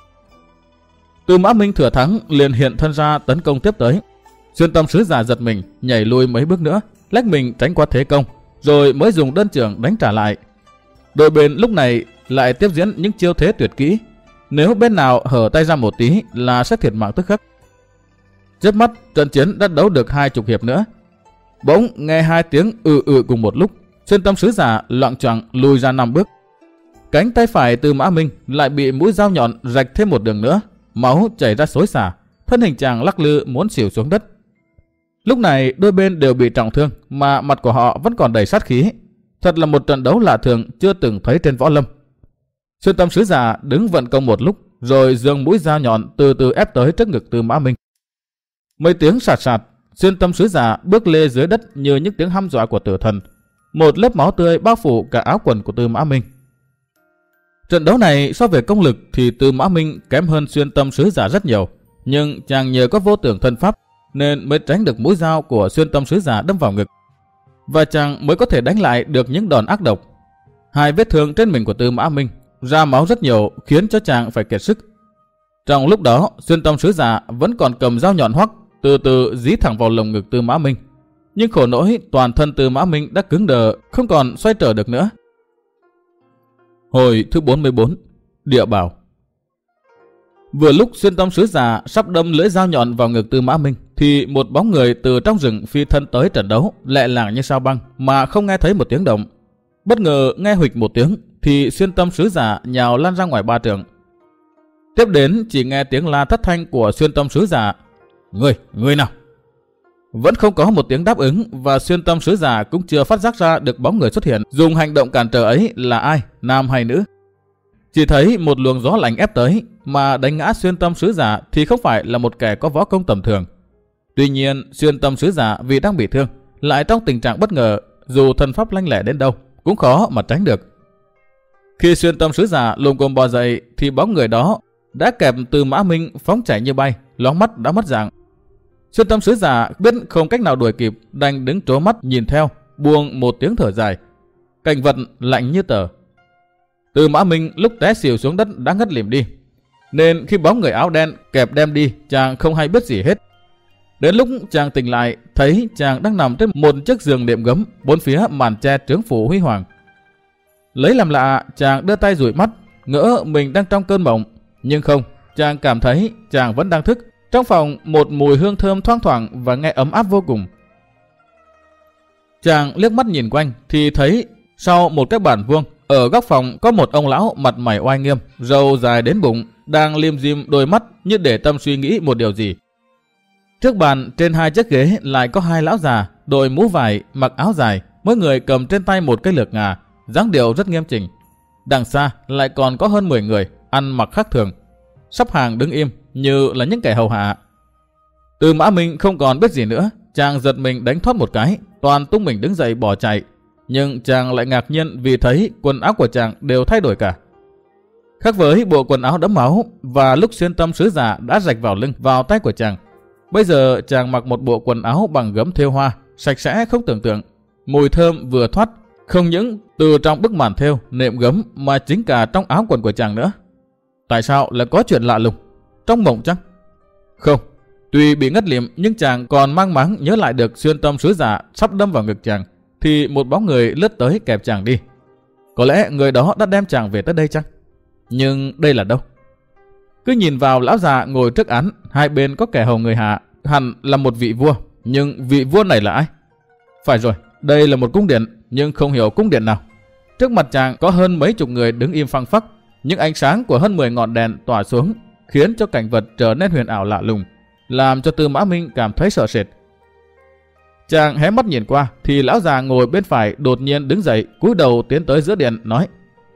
Tư Mã Minh thừa thắng liền hiện thân ra tấn công tiếp tới. Xuyên Tâm sứ giả giật mình, nhảy lùi mấy bước nữa, lách mình tránh qua thế công, rồi mới dùng đơn chưởng đánh trả lại. Đôi bên lúc này lại tiếp diễn những chiêu thế tuyệt kỹ, nếu bên nào hở tay ra một tí là sẽ thiệt mạng tức khắc. Chớp mắt, trận chiến đã đấu được 20 hiệp nữa. Bỗng nghe 2 tiếng cùng một lúc, Xuyên Tâm sứ giả loạng choạng lùi ra 5 bước. Cánh tay phải Tư Mã Minh lại bị mũi dao nhọn rạch thêm một đường nữa, máu chảy ra xối xả, thân hình chàng lắc lư muốn xỉu xuống đất. Lúc này đôi bên đều bị trọng thương, mà mặt của họ vẫn còn đầy sát khí. Thật là một trận đấu lạ thường chưa từng thấy trên võ lâm. Xuyên Tâm sứ giả đứng vận công một lúc, rồi giương mũi dao nhọn từ từ ép tới trước ngực Tư Mã Minh. Mấy tiếng sạt sạt, Xuyên Tâm sứ giả bước lê dưới đất như những tiếng hăm dọa của tử thần. Một lớp máu tươi bao phủ cả áo quần của Tư Mã Minh. Trận đấu này so về công lực thì Tư Mã Minh kém hơn Xuyên Tâm sứ giả rất nhiều, nhưng chàng nhờ có vô tưởng thân pháp nên mới tránh được mũi dao của Xuyên Tâm sứ giả đâm vào ngực, và chàng mới có thể đánh lại được những đòn ác độc. 2 vết thương trên mình của Tư Mã Minh ra máu rất nhiều, khiến cho chàng phải kiệt sức. Trong lúc đó, Xuyên Tâm sứ giả vẫn còn cầm dao nhọn hoắc từ từ dí thẳng vào lồng ngực Tư Mã Minh. Nhưng khổ nỗi toàn thân Tư Mã Minh đã cứng đờ, không còn xoay trở được nữa. Hồi thứ 44, Địa Bảo. Vừa lúc Xuyên Tâm sứ giả sắp đâm lưỡi dao nhọn vào ngực Tư Mã Minh, thì một bóng người từ trong rừng phi thân tới trận đấu, lẹ làng như sao băng mà không nghe thấy một tiếng động. Bất ngờ nghe huỵch một tiếng, thì Xuyên Tâm sứ giả nhào lan ra ngoài 3 trượng. Tiếp đến chỉ nghe tiếng la thất thanh của Xuyên Tâm sứ giả: Người nào? Vẫn không có một tiếng đáp ứng, và Xuyên Tâm sứ giả cũng chưa phát giác ra được bóng người xuất hiện dùng hành động cản trở ấy là ai, nam hay nữ. Chỉ thấy một luồng gió lạnh ép tới, mà đánh ngã Xuyên Tâm sứ giả thì không phải là một kẻ có võ công tầm thường. Tuy nhiên Xuyên Tâm sứ giả vì đang bị thương, lại trong tình trạng bất ngờ, dù thần pháp lanh lẹ đến đâu cũng khó mà tránh được. Khi Xuyên Tâm sứ giả lồm cồm bò dậy, thì bóng người đó đã kẹp Tư Mã Minh phóng chạy như bay, loáng mắt đã mất dạng. Xuyên Tâm sứ giả biết không cách nào đuổi kịp, đành đứng trố mắt nhìn theo, buông một tiếng thở dài. Cảnh vật lạnh như tờ. Tư Mã Minh lúc té xỉu xuống đất đã ngất lịm đi, nên khi bóng người áo đen kẹp đem đi, chàng không hay biết gì hết. Đến lúc chàng tỉnh lại, thấy chàng đang nằm trên một chiếc giường đệm gấm, bốn phía màn che trướng phủ huy hoàng. Lấy làm lạ, chàng đưa tay dụi mắt, ngỡ mình đang trong cơn mộng, nhưng không, chàng cảm thấy chàng vẫn đang thức. Trong phòng một mùi hương thơm thoang thoảng và nghe ấm áp vô cùng. Chàng liếc mắt nhìn quanh thì thấy sau một cái bàn vuông, ở góc phòng có một ông lão mặt mày oai nghiêm, râu dài đến bụng, đang liêm diêm đôi mắt như để tâm suy nghĩ một điều gì. Trước bàn trên 2 chiếc ghế lại có 2 lão già, đội mũ vải, mặc áo dài, mỗi người cầm trên tay một cây lược ngà, dáng điệu rất nghiêm chỉnh. Đằng xa lại còn có hơn 10 người ăn mặc khác thường, sắp hàng đứng im như là những kẻ hầu hạ. Tư Mã Minh không còn biết gì nữa, chàng giật mình đánh thoát một cái, toàn tung mình đứng dậy bỏ chạy. Nhưng chàng lại ngạc nhiên vì thấy quần áo của chàng đều thay đổi cả. Khác với bộ quần áo đẫm máu và lúc Xuyên Tâm sứ giả đã rạch vào lưng, vào tay của chàng, bây giờ chàng mặc một bộ quần áo bằng gấm thêu hoa, sạch sẽ không tưởng tượng, mùi thơm vừa thoát, không những từ trong bức màn thêu nệm gấm mà chính cả trong áo quần của chàng nữa. Tại sao lại có chuyện lạ lùng? Trong mộng chăng? Không, tuy bị ngất lịm nhưng chàng còn mang máng nhớ lại được Xuyên Tâm sứ giả sắp đâm vào ngực chàng, thì một bóng người lướt tới kẹp chàng đi. Có lẽ người đó đã đem chàng về tới đây chăng? Nhưng đây là đâu? Cứ nhìn vào lão già ngồi trước án, hai bên có kẻ hầu người hạ, hẳn là một vị vua. Nhưng vị vua này là ai? Phải rồi, đây là một cung điện, nhưng không hiểu cung điện nào. Trước mặt chàng có hơn mấy chục người đứng im phăng phắc, những ánh sáng của hơn 10 ngọn đèn tỏa xuống, khiến cho cảnh vật trở nên huyền ảo lạ lùng, làm cho Tư Mã Minh cảm thấy sợ sệt. Chàng hé mắt nhìn qua thì lão già ngồi bên phải đột nhiên đứng dậy, cúi đầu tiến tới giữa điện nói: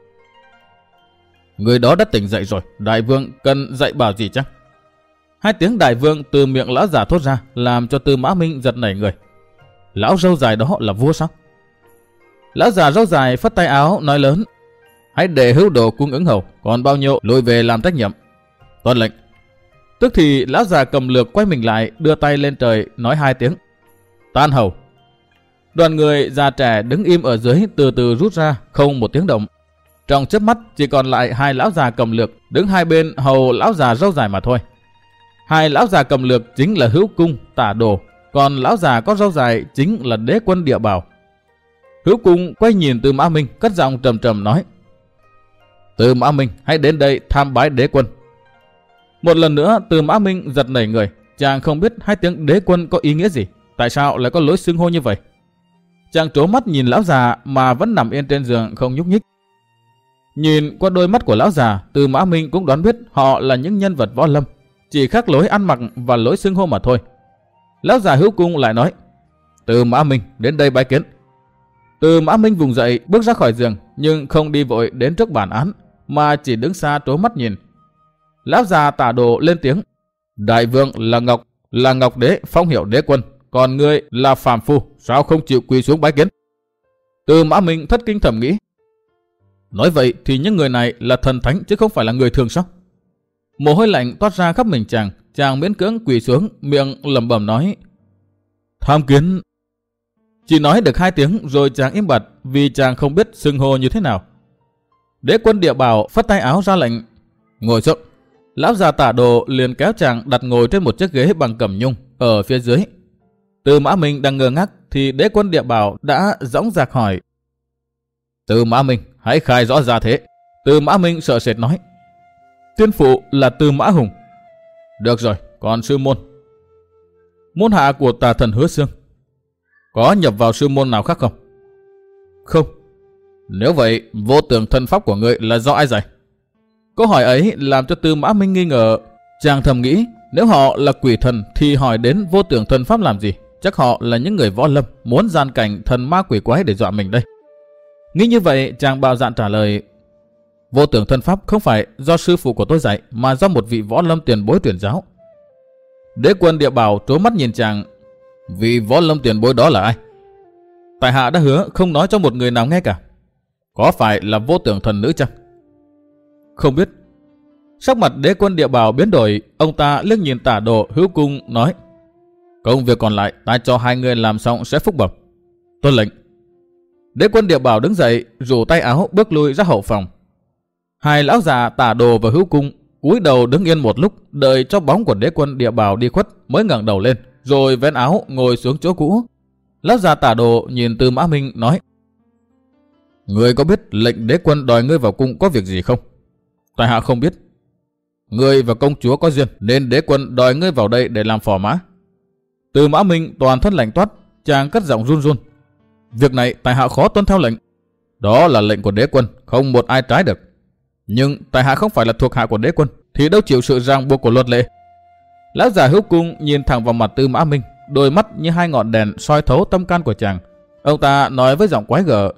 Người đó đã tỉnh dậy rồi, đại vương cần dạy bảo gì chăng? 2 tiếng đại vương từ miệng lão già thốt ra, làm cho Tư Mã Minh giật nảy người. Lão râu dài đó là vua sao? Lão già râu dài phất tay áo nói lớn: Hãy để hữu đồ cung ứng hầu, còn bao nhiêu lùi về làm trách nhiệm. Tuân lệnh. Tức thì lão già cầm lược quay mình lại, đưa tay lên trời nói 2 tiếng: Tan hầu. Đoàn người già trẻ đứng im ở dưới từ từ rút ra, không một tiếng động. Trong chớp mắt chỉ còn lại 2 lão già cầm lược đứng hai bên hầu lão già râu dài mà thôi. 2 lão già cầm lược chính là Hữu Cung, Tả Đồ, còn lão già có râu dài chính là Đế Quân Địa Bảo. Hữu Cung quay nhìn Tư Mã Minh, cất giọng trầm trầm nói: Tư Mã Minh, hãy đến đây tham bái Đế Quân. Một lần nữa Tư Mã Minh giật nảy người, chàng không biết 2 tiếng Đế Quân có ý nghĩa gì, tại sao lại có lối xưng hô như vậy. Chàng trố mắt nhìn lão già mà vẫn nằm yên trên giường không nhúc nhích. Nhìn qua đôi mắt của lão già, Tư Mã Minh cũng đoán biết họ là những nhân vật võ lâm, chỉ khác lối ăn mặc và lối xưng hô mà thôi. Lão già Hữu Cung lại nói: Tư Mã Minh, đến đây bái kiến. Tư Mã Minh vùng dậy bước ra khỏi giường, nhưng không đi vội đến trước bản án, mà chỉ đứng xa trố mắt nhìn. Lão già Tả Đồ lên tiếng: Đại vương là Ngọc Đế phong hiệu Đế Quân, còn ngươi là phàm phu, sao không chịu quỳ xuống bái kiến? Tư Mã Minh thất kinh thầm nghĩ: Nói vậy thì những người này là thần thánh chứ không phải là người thường sao? Mồ hôi lạnh toát ra khắp mình chàng miễn cưỡng quỳ xuống, miệng lẩm bẩm nói: Tham kiến. Chỉ nói được 2 tiếng rồi chàng im bặt vì chàng không biết xưng hô như thế nào. Đế Quân Địa Bảo phất tay áo ra lệnh: Ngồi xuống. Lão già Tả Đồ liền kéo chàng đặt ngồi trên một chiếc ghế bằng cẩm nhung ở phía dưới. Tư Mã Minh đang ngơ ngác thì đế quân Địa Bảo đã dõng dạc hỏi: Tư Mã Minh, hãy khai rõ ra thế. Tư Mã Minh sợ sệt nói: Tiên phụ là Tư Mã Hùng. Được rồi, còn sư môn? Môn hạ của tà thần Hứa Xương. Có nhập vào sư môn nào khác không? Không. Nếu vậy, vô tưởng thân pháp của ngươi là do ai dạy? Câu hỏi ấy làm cho Tư Mã Minh nghi ngờ. Chàng thầm nghĩ, nếu họ là quỷ thần thì hỏi đến vô tưởng thân pháp làm gì? Chắc họ là những người võ lâm muốn gian cảnh thần ma quỷ quái để dọa mình đây. Nghĩ như vậy, chàng bạo dạn trả lời: Vô tưởng thân pháp không phải do sư phụ của tôi dạy, mà do một vị võ lâm tiền bối truyền giáo. Đế quân Địa Bảo trố mắt nhìn chàng: Vị võ lâm tiền bối đó là ai? Tại hạ đã hứa không nói cho một người nào nghe cả. Có phải là vô tưởng thần nữ chăng? Không biết. Sắc mặt đế quân Địa Bảo biến đổi, ông ta liếc nhìn Tả Đồ, Hữu Cung nói: Công việc còn lại ta cho hai người làm xong sẽ phúc bẩm. Tuân lệnh. Đế quân Địa Bảo đứng dậy, rủ tay áo bước lui ra hậu phòng. Hai lão già Tả Đồ và Hữu Cung cúi đầu đứng yên một lúc, đợi cho bóng của đế quân Địa Bảo đi khuất mới ngẩng đầu lên, rồi vén áo ngồi xuống chỗ cũ. Lão già Tả Đồ nhìn Tư Mã Minh nói: Ngươi có biết lệnh đế quân đòi ngươi vào cung có việc gì không? Tại hạ không biết. Ngươi và công chúa có duyên nên đế quân đòi ngươi vào đây để làm phò mã. Tư Mã Minh toàn thân lạnh toát, chàng cất giọng run run: Việc này tại hạ khó tuân theo lệnh. Đó là lệnh của đế quân, không một ai trái được. Nhưng tại hạ không phải là thuộc hạ của đế quân, thì đâu chịu sự ràng buộc của luật lệ. Lão già Hữu Cung nhìn thẳng vào mặt Tư Mã Minh, đôi mắt như hai ngọn đèn soi thấu tâm can của chàng. Ông ta nói với giọng quái gở: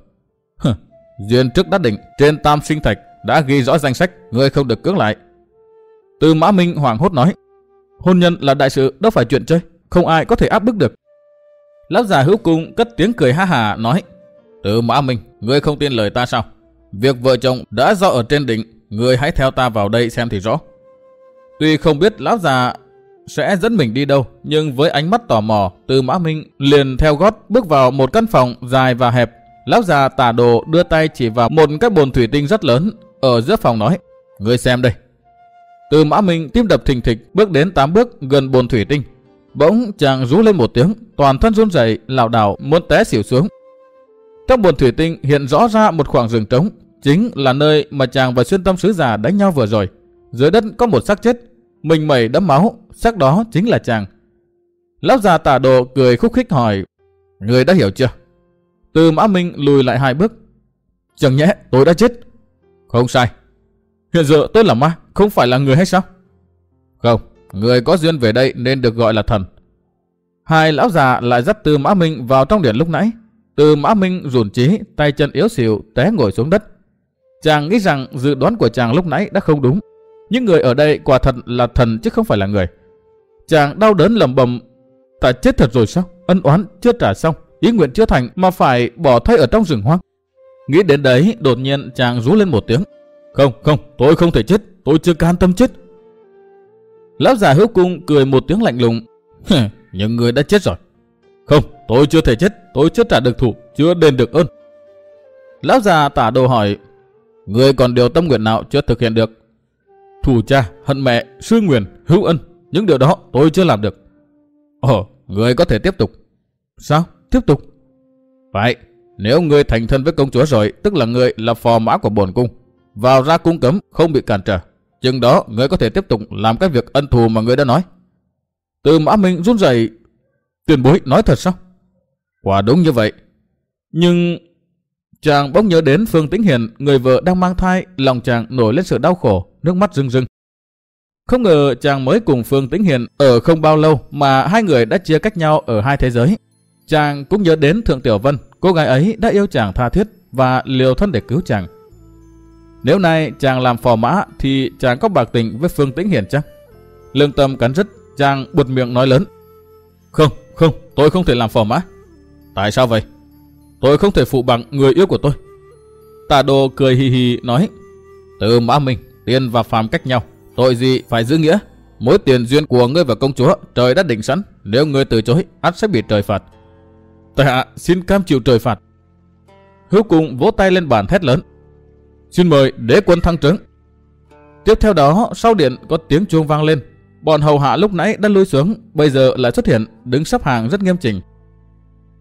Duyên trước đã định, trên tam sinh thạch đã ghi rõ danh sách, ngươi không được cưỡng lại. Tư Mã Minh hoảng hốt nói: Hôn nhân là đại sự, đâu phải chuyện chơi, không ai có thể áp bức được. Lão già Hữu Cung cất tiếng cười ha hà nói: Tư Mã Minh, ngươi không tin lời ta sao? Việc vợ chồng đã do ở trên đỉnh, ngươi hãy theo ta vào đây xem thì rõ. Tuy không biết lão già sẽ dẫn mình đi đâu, nhưng với ánh mắt tò mò, Tư Mã Minh liền theo gót bước vào một căn phòng dài và hẹp. Lão già Tả Đồ đưa tay chỉ vào một cái bồn thủy tinh rất lớn ở giữa phòng nói: Ngươi xem đây. Tư Mã Minh tim đập thình thịch bước đến 8 bước gần bồn thủy tinh. Bỗng chàng rú lên một tiếng, toàn thân run rẩy, lảo đảo muốn té xỉu xuống. Trong bồn thủy tinh hiện rõ ra một khoảng rừng trống, chính là nơi mà chàng và Xuyên Tâm sứ giả đánh nhau vừa rồi. Dưới đất có một xác chết, mình mẩy đẫm máu, xác đó chính là chàng. Lão già Tả Đồ cười khúc khích hỏi: Ngươi đã hiểu chưa? Tư Mã Minh lùi lại 2 bước: Chẳng nhẽ tôi đã chết? Không sai. Hiện giờ tôi là ma, không phải là người hay sao? Không, người có duyên về đây nên được gọi là thần. Hai lão già lại dắt Tư Mã Minh vào trong điện lúc nãy. Tư Mã Minh rủn trí, tay chân yếu xìu té ngồi xuống đất. Chàng nghĩ rằng dự đoán của chàng lúc nãy đã không đúng. Những người ở đây quả thật là thần chứ không phải là người. Chàng đau đớn lẩm bẩm: Ta chết thật rồi sao? Ân oán chưa trả xong, ý nguyện chưa thành mà phải bỏ thây ở trong rừng hoang. Nghĩ đến đấy, đột nhiên chàng rú lên một tiếng: Không, tôi không thể chết, tôi chưa can tâm chết. Lão già Hữu Cung cười một tiếng lạnh lùng: Nhưng người đã chết rồi. Không, tôi chưa thể chết, tôi chưa trả được thù, chưa đền được ơn. Lão già Tả Đồ hỏi: Người còn điều tâm nguyện nào chưa thực hiện được? Thù cha, hận mẹ, sư nguyền, hữu ân, những điều đó tôi chưa làm được. Ồ, người có thể tiếp tục. Sao? Tiếp tục? Phải, nếu người thành thân với công chúa rồi, tức là người là phò mã của bổn cung, vào ra cung cấm không bị cản trở. Chừng đó người có thể tiếp tục làm cái việc ân thù mà người đã nói. Tư Mã Minh run rẩy: Tiền bối nói thật sao? Quả đúng như vậy. Nhưng chàng bỗng nhớ đến Phương Tĩnh Hiền, người vợ đang mang thai, lòng chàng nổi lên sự đau khổ, nước mắt rưng rưng. Không ngờ chàng mới cùng Phương Tĩnh Hiền ở không bao lâu mà hai người đã chia cách nhau ở hai thế giới. Chàng cũng nhớ đến Thượng Tiểu Vân, cô gái ấy đã yêu chàng tha thiết và liều thân để cứu chàng. Nếu nay chàng làm phò mã thì chàng có bạc tình với Phương Tĩnh Hiền chăng? Lương tâm cắn rứt, chàng buột miệng nói lớn: Không, tôi không thể làm phò mã. Tại sao vậy? Tôi không thể phụ bằng người yêu của tôi. Tả Đồ cười hì hì nói: Tư Mã Minh, tiên và phàm cách nhau, tội gì phải giữ nghĩa. Mối tiền duyên của ngươi và công chúa trời đã định sẵn, nếu ngươi từ chối ắt sẽ bị trời phạt. Tại hạ xin cam chịu trời phạt. Hữu Cung vỗ tay lên bàn thét lớn: Xin mời đế quân thăng trướng. Tiếp theo đó, sau điện có tiếng chuông vang lên. Bọn hầu hạ lúc nãy đã lui xuống, bây giờ lại xuất hiện, đứng sắp hàng rất nghiêm chỉnh.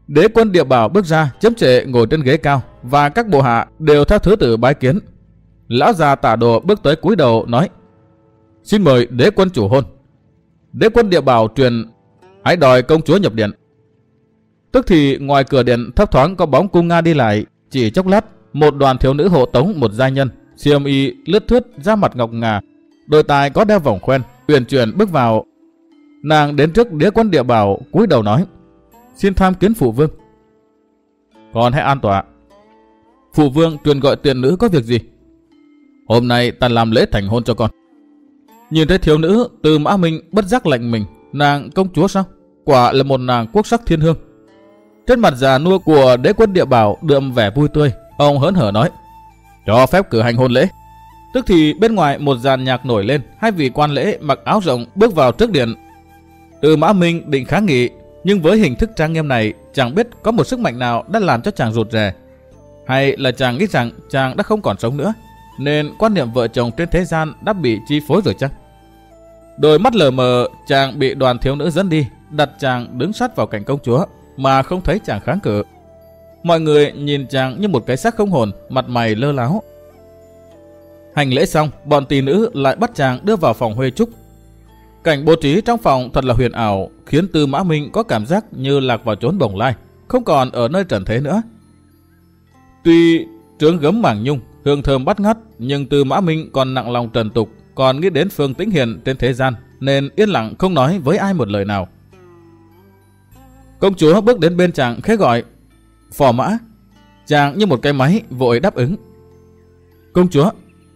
Đế quân Địa Bảo bước ra, chấm trệ ngồi trên ghế cao và các bộ hạ đều theo thứ tự bái kiến. Lão già Tả Đồ bước tới cúi đầu nói: "Xin mời đế quân chủ hôn." Đế quân Địa Bảo truyền: "Hãy đòi công chúa nhập điện." Tức thì ngoài cửa điện thấp thoáng có bóng cung Nga đi lại. Chỉ chốc lát, một đoàn thiếu nữ hộ tống một giai nhân, xiêm y lướt thướt, da mặt ngọc ngà, đôi tai có đeo vòng khoen, uyển chuyển bước vào. Nàng đến trước đế quân Địa Bảo cúi đầu nói: "Xin tham kiến phụ vương." "Con hãy an tọa." "Phụ vương truyền gọi tiện nữ có việc gì?" "Hôm nay ta làm lễ thành hôn cho con." Nhìn thấy thiếu nữ, Từ Mã Minh bất giác lạnh mình. Nàng công chúa sao? Quả là một nàng quốc sắc thiên hương. Trên mặt già nua của đế quân Địa Bảo đượm vẻ vui tươi. Ông hớn hở nói: "Cho phép cử hành hôn lễ." Tức thì bên ngoài một dàn nhạc nổi lên. Hai vị quan lễ mặc áo rộng bước vào trước điện. Từ Mã Minh định kháng nghị, nhưng với hình thức trang nghiêm này, chẳng biết có một sức mạnh nào đã làm cho chàng rụt rè, hay là chàng nghĩ rằng chàng đã không còn sống nữa, nên quan niệm vợ chồng trên thế gian đã bị chi phối rồi chăng? Đôi mắt lờ mờ, chàng bị đoàn thiếu nữ dẫn đi, đặt chàng đứng sát vào cạnh công chúa mà không thấy chàng kháng cự. Mọi người nhìn chàng như một cái xác không hồn, mặt mày lơ láo. Hành lễ xong, bọn tỳ nữ lại bắt chàng đưa vào phòng huê trúc. Cảnh bố trí trong phòng thật là huyền ảo, khiến Tư Mã Minh có cảm giác như lạc vào chốn bồng lai, không còn ở nơi trần thế nữa. Tuy trướng gấm mảng nhung, hương thơm bắt ngắt, nhưng Tư Mã Minh còn nặng lòng trần tục, còn nghĩ đến Phương Tĩnh Hiền trên thế gian, nên yên lặng không nói với ai một lời nào. Công chúa bước đến bên chàng khẽ gọi: "Phò mã." Chàng như một cái máy vội đáp ứng: "Công chúa."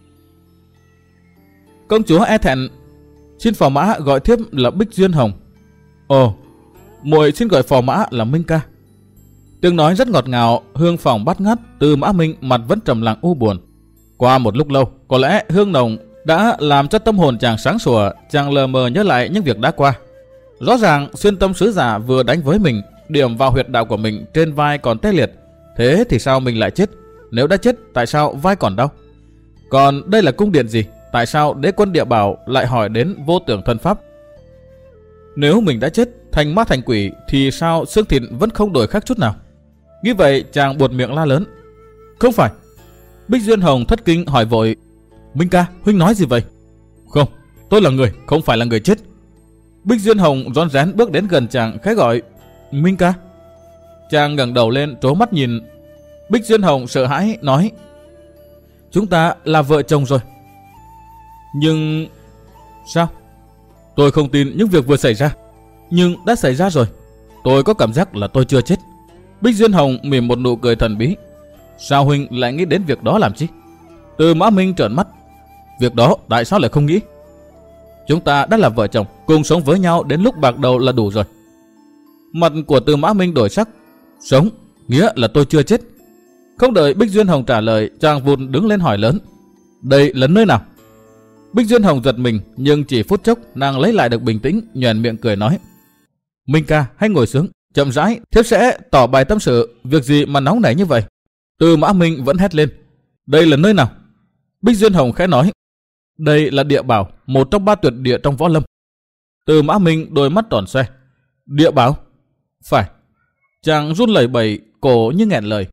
Công chúa e thẹn: "Xin phò mã gọi thiếp là Bích Duyên Hồng." "Ồ, muội xin gọi phò mã là Minh ca." Tiếng nói rất ngọt ngào, hương phòng bắt ngắt. Tư Mã Minh mặt vẫn trầm lặng u buồn. Qua một lúc lâu, có lẽ hương nồng đã làm cho tâm hồn chàng sáng sủa. Chàng lờ mờ nhớ lại những việc đã qua. Rõ ràng xuyên tâm sứ giả vừa đánh với mình, điểm vào huyệt đạo của mình trên vai còn tê liệt. Thế thì sao mình lại chết? Nếu đã chết, tại sao vai còn đau? Còn đây là cung điện gì? Tại sao đế quân Địa Bảo lại hỏi đến vô tưởng thân pháp? Nếu mình đã chết thành ma thành quỷ thì sao xương thịt vẫn không đổi khác chút nào? Nghĩ vậy, chàng buột miệng la lớn: "Không phải!" Bích Duyên Hồng thất kinh hỏi vội: "Minh ca, huynh nói gì vậy?" "Không, tôi là người, không phải là người chết." Bích Duyên Hồng rón rén bước đến gần chàng khẽ gọi: "Minh ca." Chàng ngẩng đầu lên trố mắt nhìn. Bích Duyên Hồng sợ hãi nói: "Chúng ta là vợ chồng rồi." "Nhưng..." "Sao?" "Tôi không tin những việc vừa xảy ra." "Nhưng đã xảy ra rồi." "Tôi có cảm giác là tôi chưa chết." Bích Duyên Hồng mỉm một nụ cười thần bí: "Sao huynh lại nghĩ đến việc đó làm chi?" Tư Mã Minh trợn mắt: "Việc đó tại sao lại không nghĩ? Chúng ta đã là vợ chồng, cùng sống với nhau đến lúc bạc đầu là đủ rồi." Mặt của Tư Mã Minh đổi sắc: "Sống nghĩa là tôi chưa chết." Không đợi Bích Duyên Hồng trả lời, chàng vụt đứng lên hỏi lớn: "Đây là nơi nào?" Bích Duyên Hồng giật mình, nhưng chỉ phút chốc nàng lấy lại được bình tĩnh, nhoẻn miệng cười nói: "Minh ca, hãy ngồi xuống, chậm rãi, thiếp sẽ tỏ bài tâm sự. Việc gì mà nóng nảy như vậy?" Tư Mã Minh vẫn hét lên: "Đây là nơi nào?" Bích Duyên Hồng khẽ nói: "Đây là Địa Bảo, một trong 3 tuyệt địa trong võ lâm." Tư Mã Minh đôi mắt tròn xoe: "Địa Bảo?" "Phải." Chàng run lẩy bẩy, cổ như nghẹn lời.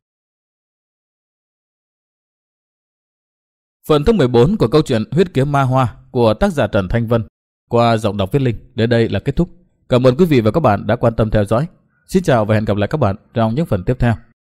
Phần thứ 14 của câu chuyện Huyết Kiếm Ma Hoa của tác giả Trần Thanh Vân qua giọng đọc Viết Linh đến đây là kết thúc. Cảm ơn quý vị và các bạn đã quan tâm theo dõi. Xin chào và hẹn gặp lại các bạn trong những phần tiếp theo.